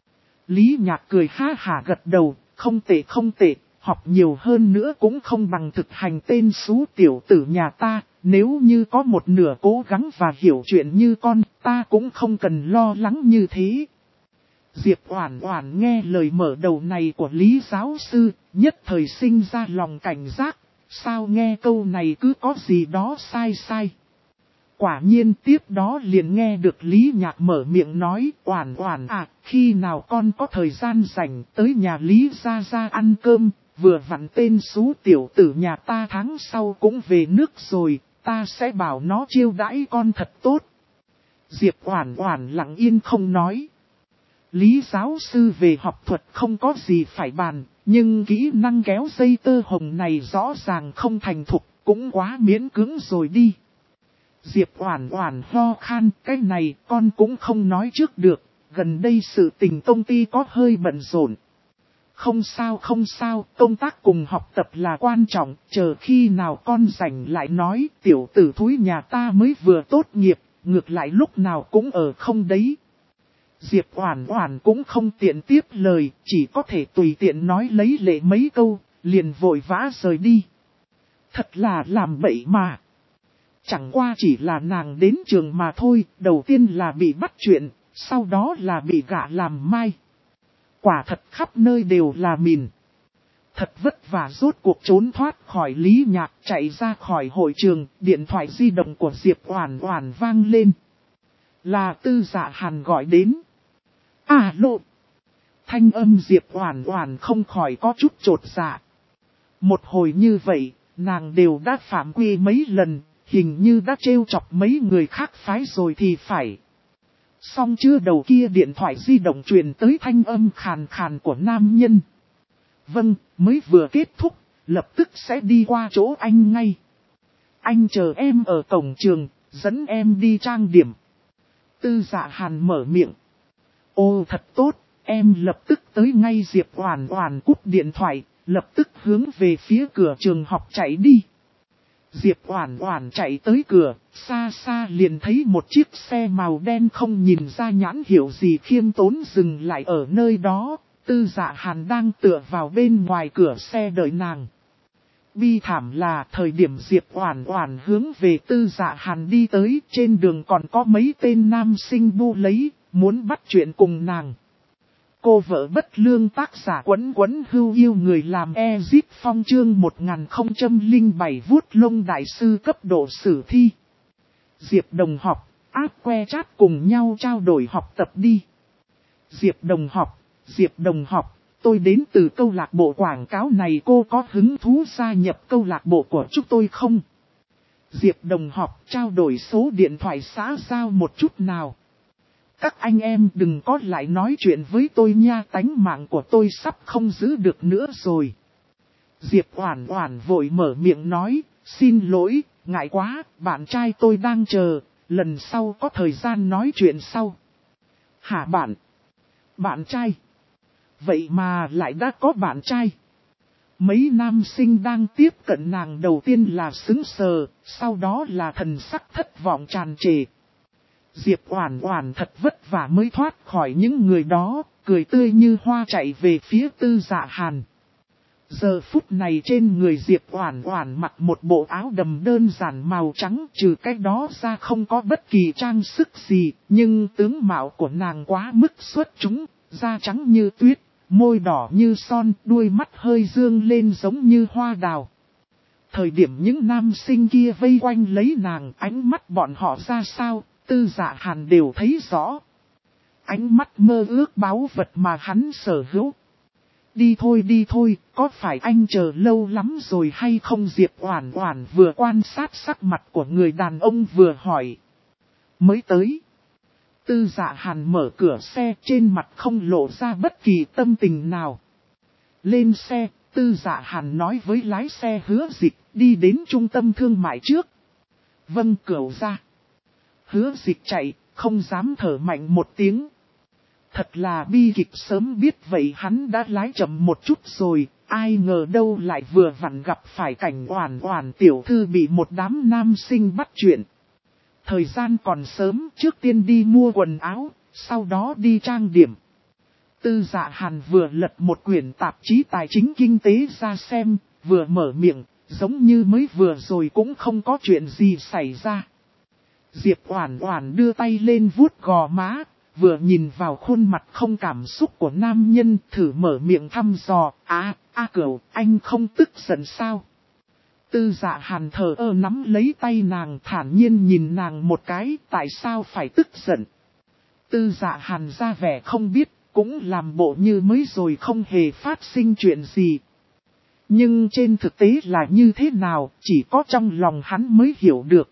Lý Nhạc cười ha hả gật đầu, không tệ, học nhiều hơn nữa cũng không bằng thực hành tên xú tiểu tử nhà ta, nếu như có một nửa cố gắng và hiểu chuyện như con, ta cũng không cần lo lắng như thế. Diệp Oản Oản nghe lời mở đầu này của Lý giáo sư, nhất thời sinh ra lòng cảnh giác, sao nghe câu này cứ có gì đó sai. Quả nhiên tiếp đó liền nghe được Lý Nhạc mở miệng nói, Oản Oản à, khi nào con có thời gian rảnh tới nhà Lý gia ăn cơm, vừa vặn tên xú tiểu tử nhà ta tháng sau cũng về nước rồi, ta sẽ bảo nó chiêu đãi con thật tốt. Diệp Oản Oản lặng yên không nói. Lý giáo sư về học thuật không có gì phải bàn, nhưng kỹ năng kéo dây tơ hồng này rõ ràng không thành thục, cũng quá miễn cưỡng rồi đi. Diệp Oản Oản ho khan, cái này con cũng không nói trước được, gần đây sự tình công ty có hơi bận rộn. Không sao, công tác cùng học tập là quan trọng, chờ khi nào con rảnh lại nói, tiểu tử thúi nhà ta mới vừa tốt nghiệp, ngược lại lúc nào cũng ở không đấy. Diệp Oản Oản cũng không tiện tiếp lời, chỉ có thể tùy tiện nói lấy lệ mấy câu, liền vội vã rời đi. Thật là làm bậy mà. Chẳng qua chỉ là nàng đến trường mà thôi, đầu tiên là bị bắt chuyện, sau đó là bị gả làm mai. Quả thật khắp nơi đều là mìn. Thật vất vả rốt cuộc trốn thoát khỏi Lý Nhạc, chạy ra khỏi hội trường, điện thoại di động của Diệp Oản Oản vang lên. Là Tư Dạ Hàn gọi đến. Alo. Thanh âm Diệp Oản Oản không khỏi có chút chột dạ. Một hồi như vậy, nàng đều đã phạm quy mấy lần, hình như đã trêu chọc mấy người khác phái rồi thì phải. Xong chưa, đầu kia điện thoại di động truyền tới thanh âm khàn khàn của nam nhân. Vâng, mới vừa kết thúc, lập tức sẽ đi qua chỗ anh ngay. Anh chờ em ở cổng trường, dẫn em đi trang điểm. Tư Dạ Hàn mở miệng. Ô thật tốt, em lập tức tới ngay. Diệp Oản Oản cúp điện thoại, lập tức hướng về phía cửa trường học chạy đi. Diệp Oản Oản chạy tới cửa, xa xa liền thấy một chiếc xe màu đen không nhìn ra nhãn hiệu gì khiêm tốn dừng lại ở nơi đó. Tư Dạ Hàn đang tựa vào bên ngoài cửa xe đợi nàng. Bi thảm là thời điểm Diệp Oản Oản hướng về Tư Dạ Hàn đi tới, trên đường còn có mấy tên nam sinh bu lấy, muốn bắt chuyện cùng nàng. Cô vợ bất lương tác giả Quấn Quấn Hưu yêu người làm Ezip Phong chương 1007 vuốt lông đại sư cấp độ sử thi. Diệp đồng học, áp que chat cùng nhau trao đổi học tập đi. Diệp đồng học, tôi đến từ câu lạc bộ quảng cáo này, cô có hứng thú gia nhập câu lạc bộ của chúng tôi không? Diệp đồng học, trao đổi số điện thoại xã giao một chút nào. Các anh em đừng có lại nói chuyện với tôi nha, tánh mạng của tôi sắp không giữ được nữa rồi. Diệp Oản Oản vội mở miệng nói, xin lỗi, ngại quá, bạn trai tôi đang chờ, lần sau có thời gian nói chuyện sau. Hả bạn? Bạn trai? Vậy mà lại đã có bạn trai. Mấy nam sinh đang tiếp cận nàng đầu tiên là sững sờ, sau đó là thần sắc thất vọng tràn trề. Diệp Oản Oản thật vất vả mới thoát khỏi những người đó, cười tươi như hoa chạy về phía Tư Dạ Hàn. Giờ phút này trên người Diệp Oản Oản mặc một bộ áo đầm đơn giản màu trắng, trừ cái đó ra không có bất kỳ trang sức gì, nhưng tướng mạo của nàng quá mức xuất chúng, da trắng như tuyết, môi đỏ như son, đuôi mắt hơi dương lên giống như hoa đào. Thời điểm những nam sinh kia vây quanh lấy nàng, ánh mắt bọn họ ra sao, Tư Dạ Hàn đều thấy rõ. Ánh mắt mơ ước báu vật mà hắn sở hữu. Đi thôi, có phải anh chờ lâu lắm rồi hay không? Diệp Oản Oản vừa quan sát sắc mặt của người đàn ông vừa hỏi. Mới tới. Tư Dạ Hàn mở cửa xe, trên mặt không lộ ra bất kỳ tâm tình nào. Lên xe, Tư Dạ Hàn nói với lái xe Hứa Dịch, đi đến trung tâm thương mại trước. Vâng, cửu gia. Hứa Dịch chạy, không dám thở mạnh một tiếng. Thật là bi kịch, sớm biết vậy hắn đã lái chậm một chút rồi, ai ngờ đâu lại vừa vặn gặp phải cảnh Oản Oản tiểu thư bị một đám nam sinh bắt chuyện. Thời gian còn sớm, trước tiên đi mua quần áo, sau đó đi trang điểm. Tư Dạ Hàn vừa lật một quyển tạp chí tài chính kinh tế ra xem, vừa mở miệng, giống như mới vừa rồi cũng không có chuyện gì xảy ra. Diệp Oản Oản đưa tay lên vuốt gò má, vừa nhìn vào khuôn mặt không cảm xúc của nam nhân, thử mở miệng thăm dò, Cửu, anh không tức giận sao? Tư Dạ Hàn thờ ơ nắm lấy tay nàng, thản nhiên nhìn nàng một cái, tại sao phải tức giận? Tư Dạ Hàn ra vẻ không biết, cũng làm bộ như mới rồi không hề phát sinh chuyện gì. Nhưng trên thực tế là như thế nào, chỉ có trong lòng hắn mới hiểu được.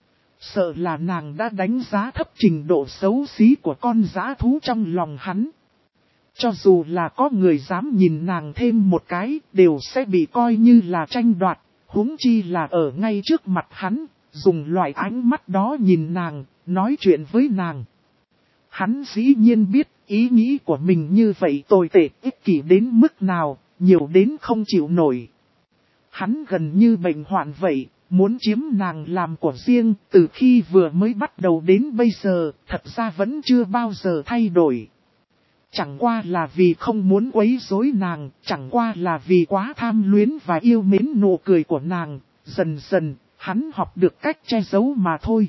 Sợ là nàng đã đánh giá thấp trình độ xấu xí của con dã thú trong lòng hắn. Cho dù là có người dám nhìn nàng thêm một cái, đều sẽ bị coi như là tranh đoạt, huống chi là ở ngay trước mặt hắn, dùng loại ánh mắt đó nhìn nàng, nói chuyện với nàng. Hắn dĩ nhiên biết ý nghĩ của mình như vậy tồi tệ ích kỷ đến mức nào, nhiều đến không chịu nổi. Hắn gần như bệnh hoạn vậy. Muốn chiếm nàng làm của riêng, từ khi vừa mới bắt đầu đến bây giờ, thật ra vẫn chưa bao giờ thay đổi. Chẳng qua là vì không muốn quấy rối nàng, chẳng qua là vì quá tham luyến và yêu mến nụ cười của nàng, dần dần, hắn học được cách che giấu mà thôi.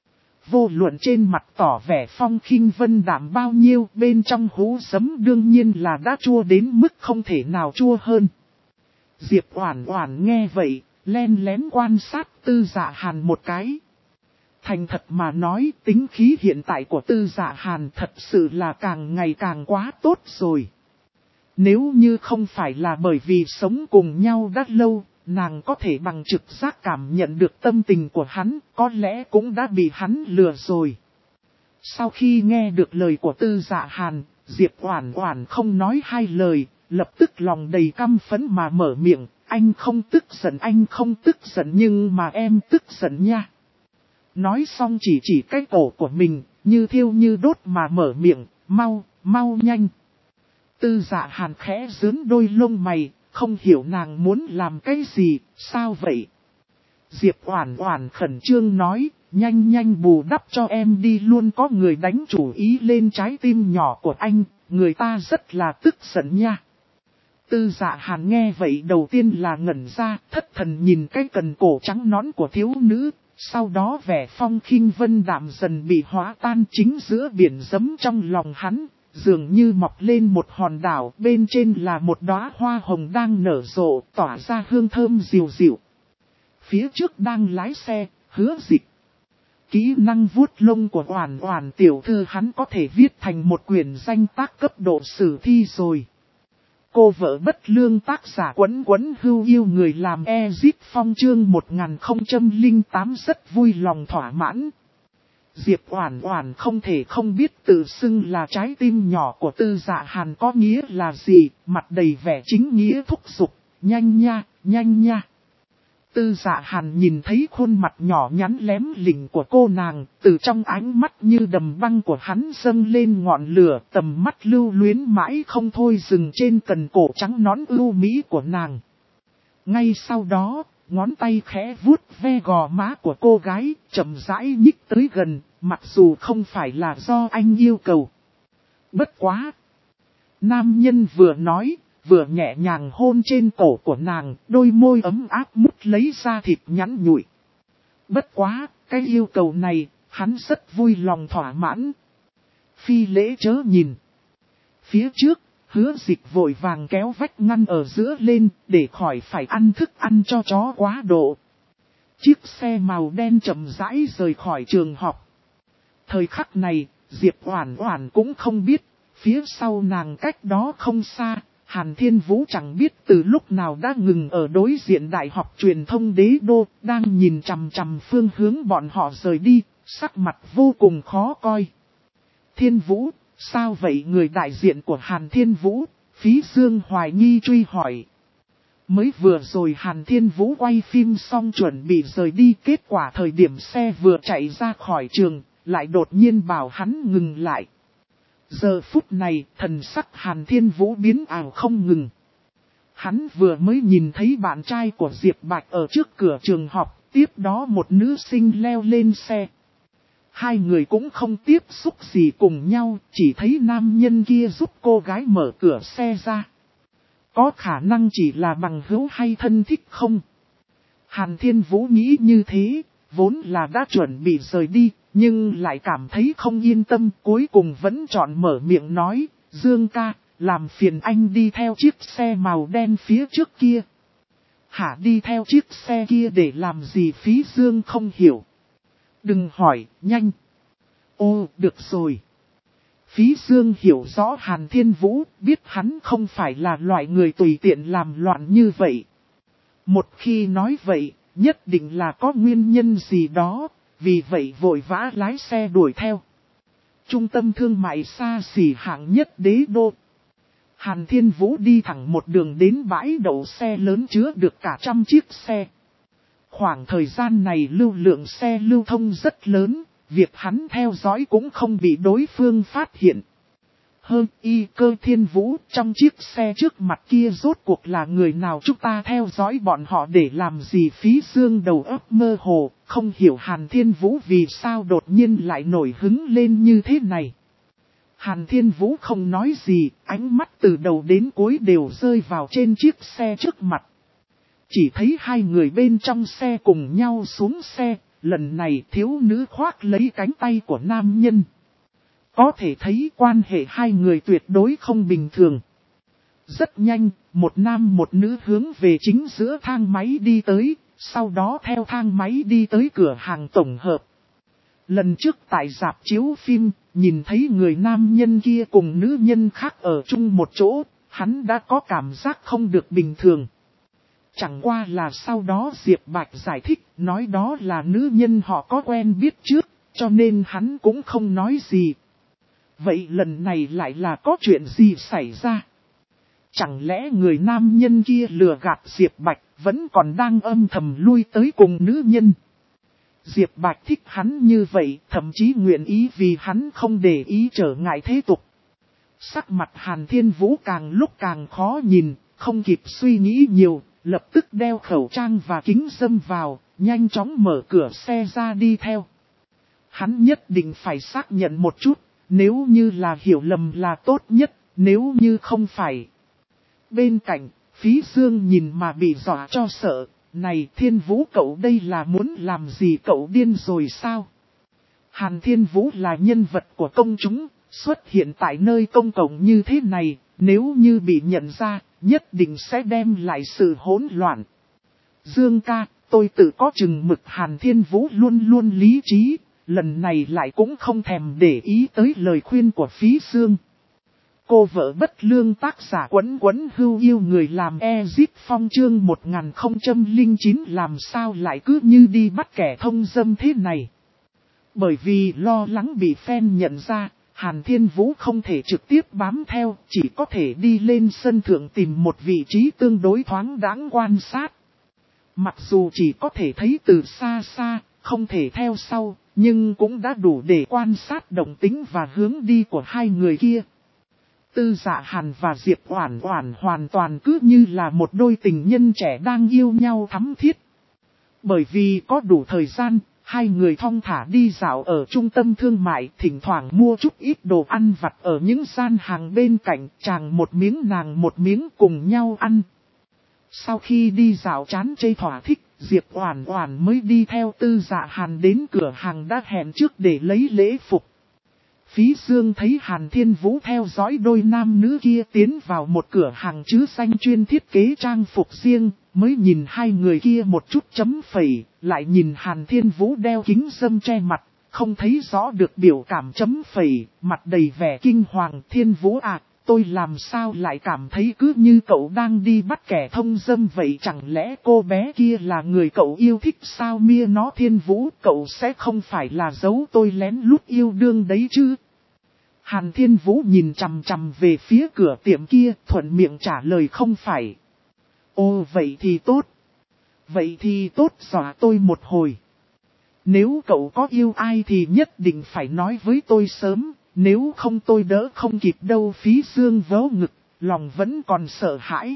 Vô luận trên mặt tỏ vẻ phong khinh vân đạm bao nhiêu, bên trong hũ sấm đương nhiên là đã chua đến mức không thể nào chua hơn. Diệp Oản Oản nghe vậy, len lén quan sát Tư Dạ Hàn một cái. Thành thật mà nói, tính khí hiện tại của Tư Dạ Hàn thật sự là càng ngày càng quá tốt rồi. Nếu như không phải là bởi vì sống cùng nhau đã lâu, nàng có thể bằng trực giác cảm nhận được tâm tình của hắn, có lẽ cũng đã bị hắn lừa rồi. Sau khi nghe được lời của Tư Dạ Hàn, Diệp Oản Oản không nói hai lời, lập tức lòng đầy căm phẫn mà mở miệng. Anh không tức giận nhưng mà em tức giận nha. Nói xong chỉ cái cổ của mình, như thiêu như đốt mà mở miệng, mau nhanh. Tư Dạ Hàn khẽ giớn đôi lông mày, không hiểu nàng muốn làm cái gì, sao vậy? Diệp Oản Oản khẩn trương nói, nhanh bù đắp cho em đi, luôn có người đánh chủ ý lên trái tim nhỏ của anh, người ta rất là tức giận nha. Tư Dạ Hàn nghe vậy đầu tiên là ngẩn ra, thất thần nhìn cái cần cổ trắng nõn của thiếu nữ, sau đó vẻ phong khinh vân đạm dần bị hóa tan chính giữa biển giấm trong lòng hắn, dường như mọc lên một hòn đảo, bên trên là một đóa hoa hồng đang nở rộ, tỏa ra hương thơm dịu dịu. Phía trước đang lái xe, Hứa Dịch. Kỹ năng vuốt lông của Oản Oản tiểu thư hắn có thể viết thành một quyển danh tác cấp độ sử thi rồi. Cô vợ bất lương tác giả Quấn Quấn hưu yêu người làm Ezip Phong chương 1008 rất vui lòng thỏa mãn. Diệp Oản Oản không thể không biết tự xưng là trái tim nhỏ của Tư Dạ Hàn có nghĩa là gì, mặt đầy vẻ chính nghĩa thúc giục, nhanh nha, nhanh nha. Tư Dạ Hàn nhìn thấy khuôn mặt nhỏ nhắn lém lỉnh của cô nàng, từ trong ánh mắt như đầm băng của hắn dâng lên ngọn lửa, tầm mắt lưu luyến mãi không thôi dừng trên cần cổ trắng nõn ưu mỹ của nàng. Ngay sau đó, ngón tay khẽ vuốt ve gò má của cô gái, chậm rãi nhích tới gần, mặc dù không phải là do anh yêu cầu. Bất quá! Nam nhân vừa nói, vừa nhẹ nhàng hôn trên cổ của nàng, đôi môi ấm áp mút lấy da thịt nhẵn nhụi. Bất quá, cái yêu cầu này, hắn rất vui lòng thỏa mãn. Phi lễ chớ nhìn. Phía trước, Hứa Dịch vội vàng kéo vách ngăn ở giữa lên, để khỏi phải ăn thức ăn cho chó quá độ. Chiếc xe màu đen chậm rãi rời khỏi trường học. Thời khắc này, Diệp Oản Oản cũng không biết, phía sau nàng cách đó không xa, Hàn Thiên Vũ chẳng biết từ lúc nào đã ngừng ở đối diện Đại học Truyền thông Đế Đô, đang nhìn chằm chằm phương hướng bọn họ rời đi, sắc mặt vô cùng khó coi. Thiên Vũ, sao vậy? Người đại diện của Hàn Thiên Vũ, Phí Dương hoài nghi truy hỏi. Mới vừa rồi Hàn Thiên Vũ quay phim xong chuẩn bị rời đi, kết quả thời điểm xe vừa chạy ra khỏi trường, lại đột nhiên bảo hắn ngừng lại. Giờ phút này, thần sắc Hàn Thiên Vũ biến ảo không ngừng. Hắn vừa mới nhìn thấy bạn trai của Diệp Bạch ở trước cửa trường học, tiếp đó một nữ sinh leo lên xe. Hai người cũng không tiếp xúc gì cùng nhau, chỉ thấy nam nhân kia giúp cô gái mở cửa xe ra. Có khả năng chỉ là bằng hữu hay thân thích không? Hàn Thiên Vũ nghĩ như thế, vốn là đã chuẩn bị rời đi, nhưng lại cảm thấy không yên tâm, cuối cùng vẫn chọn mở miệng nói, Dương ca, làm phiền anh đi theo chiếc xe màu đen phía trước kia. Hả, đi theo chiếc xe kia để làm gì? Phí Dương không hiểu. Đừng hỏi, nhanh. Ô, được rồi. Phí Dương hiểu rõ Hàn Thiên Vũ, biết hắn không phải là loại người tùy tiện làm loạn như vậy. Một khi nói vậy, nhất định là có nguyên nhân gì đó, vì vậy vội vã lái xe đuổi theo. Trung tâm thương mại xa xỉ hạng nhất Đế Đô. Hàn Thiên Vũ đi thẳng một đường đến bãi đậu xe lớn chứa được cả trăm chiếc xe. Khoảng thời gian này lưu lượng xe lưu thông rất lớn, việc hắn theo dõi cũng không bị đối phương phát hiện. Cơ Thiên Vũ, trong chiếc xe trước mặt kia rốt cuộc là người nào? Chúng ta theo dõi bọn họ để làm gì? Phí Dương đầu óc mơ hồ, không hiểu Hàn Thiên Vũ vì sao đột nhiên lại nổi hứng lên như thế này. Hàn Thiên Vũ không nói gì, ánh mắt từ đầu đến cuối đều rơi vào trên chiếc xe trước mặt. Chỉ thấy hai người bên trong xe cùng nhau xuống xe, lần này thiếu nữ khoác lấy cánh tay của nam nhân. Có thể thấy quan hệ hai người tuyệt đối không bình thường. Rất nhanh, một nam một nữ hướng về chính giữa thang máy đi tới, sau đó theo thang máy đi tới cửa hàng tổng hợp. Lần trước tại rạp chiếu phim, nhìn thấy người nam nhân kia cùng nữ nhân khác ở chung một chỗ, hắn đã có cảm giác không được bình thường. Chẳng qua là sau đó Diệp Bạch giải thích, nói đó là nữ nhân họ có quen biết trước, cho nên hắn cũng không nói gì. Vậy lần này lại là có chuyện gì xảy ra? Chẳng lẽ người nam nhân kia lừa gạt Diệp Bạch, vẫn còn đang âm thầm lui tới cùng nữ nhân? Diệp Bạch thích hắn như vậy, thậm chí nguyện ý vì hắn không để ý trở ngại thế tục. Sắc mặt Hàn Thiên Vũ càng lúc càng khó nhìn, không kịp suy nghĩ nhiều, lập tức đeo khẩu trang và kính râm vào, nhanh chóng mở cửa xe ra đi theo. Hắn nhất định phải xác nhận một chút, nếu như là hiểu lầm là tốt nhất, nếu như không phải. Bên cạnh, Phí Dương nhìn mà bị dọa cho sợ, này Thiên Vũ cậu đây là muốn làm gì, cậu điên rồi sao? Hàn Thiên Vũ là nhân vật của công chúng, xuất hiện tại nơi công cộng như thế này, nếu như bị nhận ra, nhất định sẽ đem lại sự hỗn loạn. Dương ca, tôi tự có chừng mực. Hàn Thiên Vũ luôn luôn lý trí, lần này lại cũng không thèm để ý tới lời khuyên của Phí Dương. Cô vợ bất lương tác giả Quấn Quấn Hưu yêu người làm Ezip Phong chương 1009 làm sao lại cứ như đi bắt kẻ thông dâm thế này. Bởi vì lo lắng bị fan nhận ra, Hàn Thiên Vũ không thể trực tiếp bám theo, chỉ có thể đi lên sân thượng tìm một vị trí tương đối thoáng đãng quan sát. Mặc dù chỉ có thể thấy từ xa xa, không thể theo sau, nhưng cũng đã đủ để quan sát động tính và hướng đi của hai người kia. Tư Dạ Hàn và Diệp Oản Oản hoàn toàn cứ như là một đôi tình nhân trẻ đang yêu nhau thắm thiết. Bởi vì có đủ thời gian, hai người thong thả đi dạo ở trung tâm thương mại, thỉnh thoảng mua chút ít đồ ăn vặt ở những gian hàng bên cạnh, chàng một miếng nàng một miếng cùng nhau ăn. Sau khi đi dạo chán chê thỏa thích, Diệp Oản Oản mới đi theo Tư Dạ Hàn đến cửa hàng đã hẹn trước để lấy lễ phục. Phí Dương thấy Hàn Thiên Vũ theo dõi đôi nam nữ kia tiến vào một cửa hàng chữ xanh chuyên thiết kế trang phục riêng, mới nhìn hai người kia một chút chấm phẩy, lại nhìn Hàn Thiên Vũ đeo kính râm che mặt, không thấy rõ được biểu cảm chấm phẩy, mặt đầy vẻ kinh hoàng. Thiên Vũ à, tôi làm sao lại cảm thấy cứ như cậu đang đi bắt kẻ thông dâm vậy, chẳng lẽ cô bé kia là người cậu yêu thích sao? Mia nó Thiên Vũ, cậu sẽ không phải là giấu tôi lén lút yêu đương đấy chứ? Hàn Thiên Vũ nhìn chằm chằm về phía cửa tiệm kia, thuận miệng trả lời không phải. Ồ vậy thì tốt. Vậy thì tốt, dọa tôi một hồi. Nếu cậu có yêu ai thì nhất định phải nói với tôi sớm, nếu không tôi đỡ không kịp đâu. Phí Dương vớ ngực, lòng vẫn còn sợ hãi.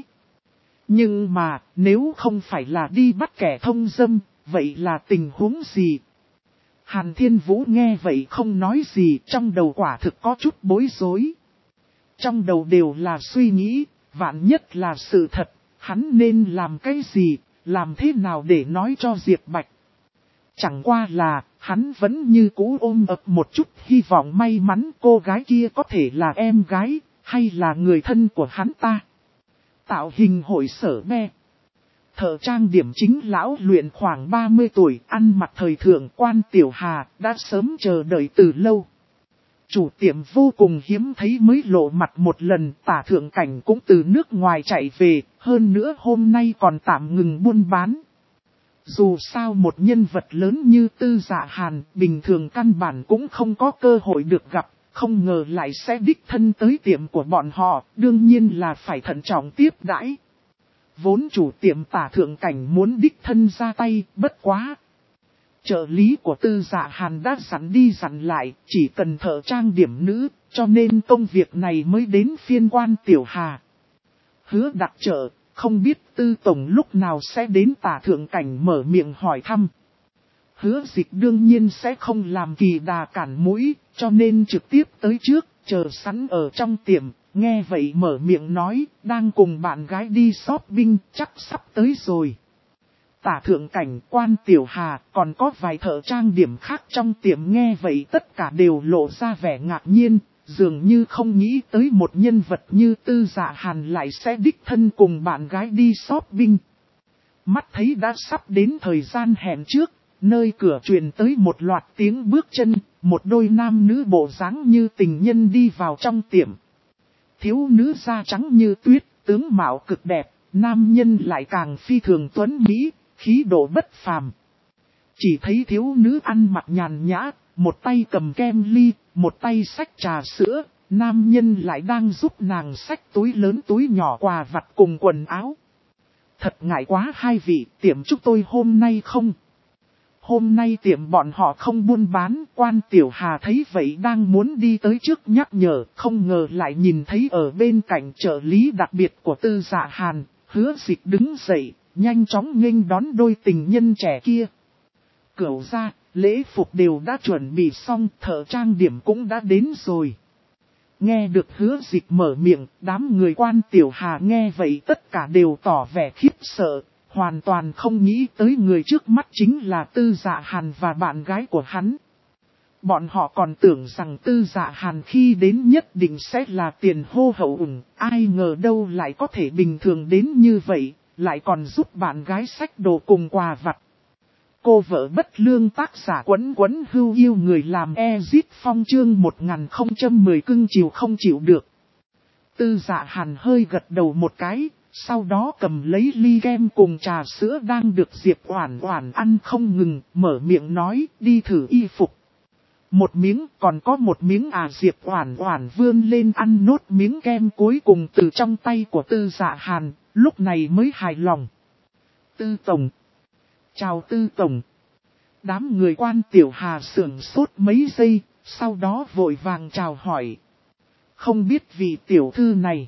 Nhưng mà, nếu không phải là đi bắt kẻ thông dâm, vậy là tình huống gì? Hàn Thiên Vũ nghe vậy không nói gì, trong đầu quả thực có chút bối rối. Trong đầu đều là suy nghĩ, vạn nhất là sự thật, hắn nên làm cái gì, làm thế nào để nói cho Diệp Bạch. Chẳng qua là, hắn vẫn như cũ ôm ấp một chút hy vọng may mắn cô gái kia có thể là em gái, hay là người thân của hắn ta. Tạo hình hội sở me. Thợ trang điểm chính lão luyện khoảng 30 tuổi, ăn mặc thời thượng, Quan Tiểu Hà, đã sớm chờ đợi từ lâu. Chủ tiệm vô cùng hiếm thấy mới lộ mặt một lần, Tả Thượng Cảnh cũng từ nước ngoài chạy về, hơn nữa hôm nay còn tạm ngừng buôn bán. Dù sao một nhân vật lớn như Tư Dạ Hàn, bình thường căn bản cũng không có cơ hội được gặp, không ngờ lại sẽ đích thân tới tiệm của bọn họ, đương nhiên là phải thận trọng tiếp đãi. Vốn chủ tiệm Tả Thượng Cảnh muốn đích thân ra tay, bất quá. Trợ lý của Tư Dạ Hàn đã dặn đi dặn lại, chỉ cần thợ trang điểm nữ, cho nên công việc này mới đến phiên Quan Tiểu Hà. Hứa đặt chợ, không biết Tư Tổng lúc nào sẽ đến. Tả Thượng Cảnh mở miệng hỏi thăm. Hứa Dịch đương nhiên sẽ không làm kỳ đà cản mũi, cho nên trực tiếp tới trước, chờ sẵn ở trong tiệm. Nghe vậy mở miệng nói, đang cùng bạn gái đi shopping, chắc sắp tới rồi. Tả Thượng Cảnh, Quan Tiểu Hà, còn có vài thợ trang điểm khác trong tiệm nghe vậy tất cả đều lộ ra vẻ ngạc nhiên, dường như không nghĩ tới một nhân vật như Tư Dạ Hàn lại sẽ đích thân cùng bạn gái đi shopping. Mắt thấy đã sắp đến thời gian hẹn trước, nơi cửa truyền tới một loạt tiếng bước chân, một đôi nam nữ bộ dáng như tình nhân đi vào trong tiệm. Thiếu nữ da trắng như tuyết, tướng mạo cực đẹp, nam nhân lại càng phi thường tuấn mỹ, khí độ bất phàm. Chỉ thấy thiếu nữ ăn mặc nhàn nhã, một tay cầm kem ly, một tay xách trà sữa, nam nhân lại đang giúp nàng xách túi lớn túi nhỏ quà vặt cùng quần áo. Thật ngại quá hai vị, tiệm chúng tôi hôm nay không. Hôm nay tiệm bọn họ không buôn bán. Quan Tiểu Hà thấy vậy đang muốn đi tới trước nhắc nhở, không ngờ lại nhìn thấy ở bên cạnh trợ lý đặc biệt của Tư Dạ Hàn. Hứa Dịch đứng dậy, nhanh chóng nghênh đón đôi tình nhân trẻ kia. Cửu ra, lễ phục đều đã chuẩn bị xong, thợ trang điểm cũng đã đến rồi. Nghe được Hứa Dịch mở miệng, đám người Quan Tiểu Hà nghe vậy tất cả đều tỏ vẻ khiếp sợ, hoàn toàn không nghĩ tới người trước mắt chính là Tư Dạ Hàn và bạn gái của hắn. Bọn họ còn tưởng rằng Tư Dạ Hàn khi đến nhất định sẽ là tiền hô hậu ủng, ai ngờ đâu lại có thể bình thường đến như vậy, lại còn giúp bạn gái xách đồ cùng quà vặt. Cô vợ bất lương tác giả Quấn Quấn Hưu yêu người làm Ezit Phong chương 1010 cưng chiều không chịu được. Tư Dạ Hàn hơi gật đầu một cái, sau đó cầm lấy ly kem cùng trà sữa đang được Diệp Oản Oản ăn không ngừng, mở miệng nói đi thử y phục. Một miếng, còn có một miếng à. Diệp Oản Oản vươn lên ăn nốt miếng kem cuối cùng từ trong tay của Tư Dạ Hàn, lúc này mới hài lòng. Tư Tổng. Chào Tư Tổng. Đám người Quan Tiểu Hà sửng sốt mấy giây, sau đó vội vàng chào hỏi. Không biết vị tiểu thư này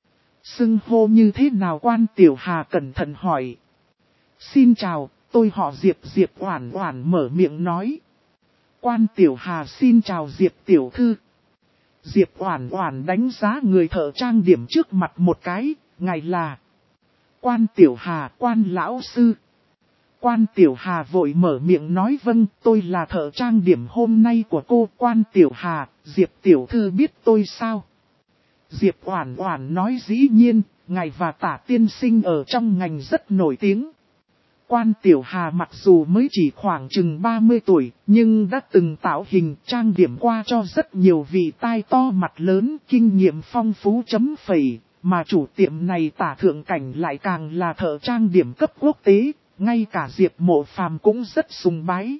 xưng hô như thế nào? Quan Tiểu Hà cẩn thận hỏi. Xin chào, tôi họ Diệp. Diệp Oản Oản mở miệng nói. Quan Tiểu Hà xin chào Diệp tiểu thư. Diệp Oản Oản đánh giá người thợ trang điểm trước mặt một cái, ngài là Quan Tiểu Hà, Quan lão sư. Quan Tiểu Hà vội mở miệng nói vâng, tôi là thợ trang điểm hôm nay của cô. Quan Tiểu Hà, Diệp tiểu thư biết tôi sao? Diệp Oản Oản nói dĩ nhiên, ngài và Tả tiên sinh ở trong ngành rất nổi tiếng. Quan Tiểu Hà mặc dù mới chỉ khoảng chừng 30 tuổi, nhưng đã từng tạo hình trang điểm qua cho rất nhiều vị tai to mặt lớn, kinh nghiệm phong phú chấm phẩy, mà chủ tiệm này Tả Thượng Cảnh lại càng là thợ trang điểm cấp quốc tế, ngay cả Diệp Mộ Phàm cũng rất sùng bái.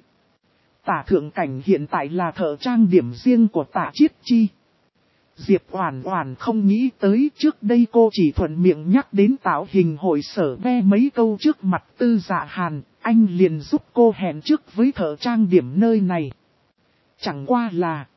Tả Thượng Cảnh hiện tại là thợ trang điểm riêng của Tả Chiết Chi. Diệp Oản Oản không nghĩ tới, trước đây cô chỉ thuận miệng nhắc đến tạo hình hội sở ve mấy câu trước mặt Tư Dạ Hàn, anh liền giúp cô hẹn trước với thợ trang điểm nơi này. Chẳng qua là,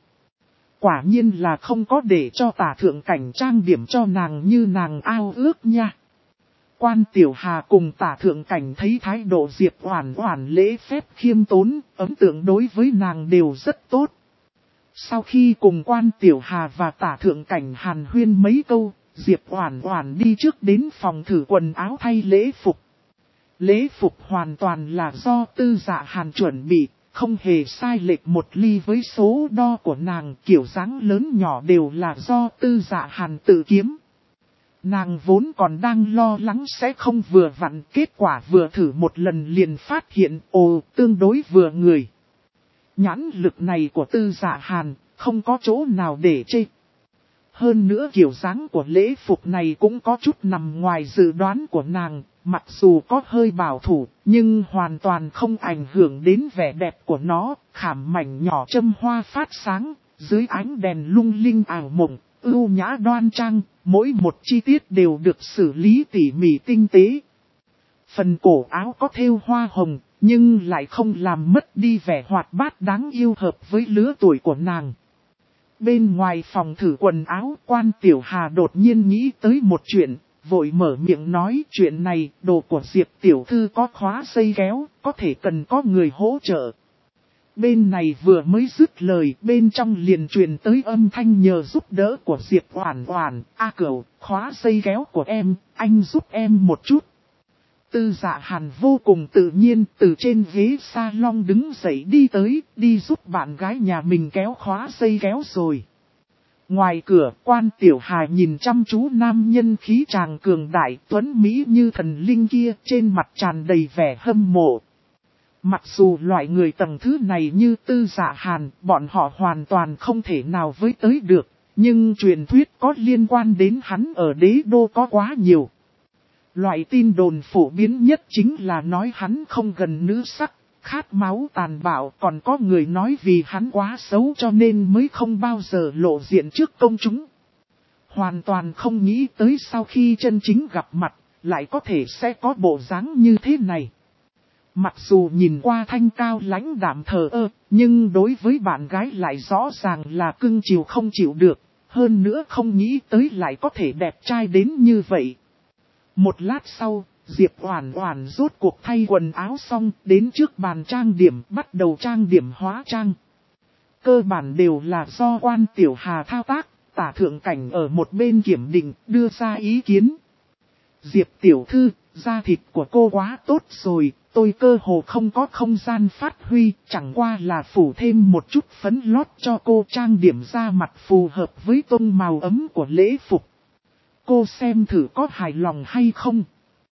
quả nhiên là không có để cho Tả Thượng Cảnh trang điểm cho nàng như nàng ao ước nha. Quan Tiểu Hà cùng Tả Thượng Cảnh thấy thái độ Diệp Oản Oản lễ phép khiêm tốn, ấn tượng đối với nàng đều rất tốt. Sau khi cùng Quan Tiểu Hà và Tả Thượng Cảnh hàn huyên mấy câu, Diệp Oản Oản đi trước đến phòng thử quần áo thay lễ phục. Lễ phục hoàn toàn là do Tư Dạ Hàn chuẩn bị, không hề sai lệch một ly với số đo của nàng, kiểu dáng lớn nhỏ đều là do Tư Dạ Hàn tự kiếm. Nàng vốn còn đang lo lắng sẽ không vừa vặn, kết quả vừa thử một lần liền phát hiện tương đối vừa người. Nhãn lực này của Tư Dạ Hàn không có chỗ nào để chê. Hơn nữa kiểu dáng của lễ phục này cũng có chút nằm ngoài dự đoán của nàng, mặc dù có hơi bảo thủ, nhưng hoàn toàn không ảnh hưởng đến vẻ đẹp của nó, khảm mảnh nhỏ châm hoa phát sáng, dưới ánh đèn lung linh ảo mộng, ưu nhã đoan trang, mỗi một chi tiết đều được xử lý tỉ mỉ tinh tế. Phần cổ áo có thêu hoa hồng, nhưng lại không làm mất đi vẻ hoạt bát đáng yêu hợp với lứa tuổi của nàng. Bên ngoài phòng thử quần áo, Quan Tiểu Hà đột nhiên nghĩ tới một chuyện, vội mở miệng nói chuyện này, đồ của Diệp tiểu thư có khóa dây kéo, có thể cần có người hỗ trợ. Bên này vừa mới dứt lời, bên trong liền truyền tới âm thanh nhờ giúp đỡ của Diệp Oản Oản. A Cửu, khóa dây kéo của em, anh giúp em một chút. Tư Dạ Hàn vô cùng tự nhiên từ trên ghế salon đứng dậy đi tới, đi giúp bạn gái nhà mình kéo khóa dây kéo rồi. Ngoài cửa, Quan Tiểu Hà nhìn chăm chú nam nhân khí chàng cường đại tuấn mỹ như thần linh kia, trên mặt tràn đầy vẻ hâm mộ. Mặc dù loại người tầng thứ này như Tư Dạ Hàn, bọn họ hoàn toàn không thể nào với tới được, nhưng truyền thuyết có liên quan đến hắn ở đế đô có quá nhiều. Loại tin đồn phổ biến nhất chính là nói hắn không gần nữ sắc, khát máu tàn bạo, còn có người nói vì hắn quá xấu cho nên mới không bao giờ lộ diện trước công chúng. Hoàn toàn không nghĩ tới sau khi chân chính gặp mặt, lại có thể sẽ có bộ dáng như thế này. Mặc dù nhìn qua thanh cao lãnh đạm thờ ơ, nhưng đối với bạn gái lại rõ ràng là cưng chiều không chịu được, hơn nữa không nghĩ tới lại có thể đẹp trai đến như vậy. Một lát sau, Diệp Oản Oản rốt cuộc thay quần áo xong, đến trước bàn trang điểm bắt đầu trang điểm hóa trang. Cơ bản đều là do Quan Tiểu Hà thao tác, Tả thượng cảnh ở một bên kiểm định, đưa ra ý kiến. Diệp tiểu thư, da thịt của cô quá tốt rồi, tôi cơ hồ không có không gian phát huy, chẳng qua là phủ thêm một chút phấn lót cho cô trang điểm da mặt phù hợp với tông màu ấm của lễ phục. Cô xem thử có hài lòng hay không?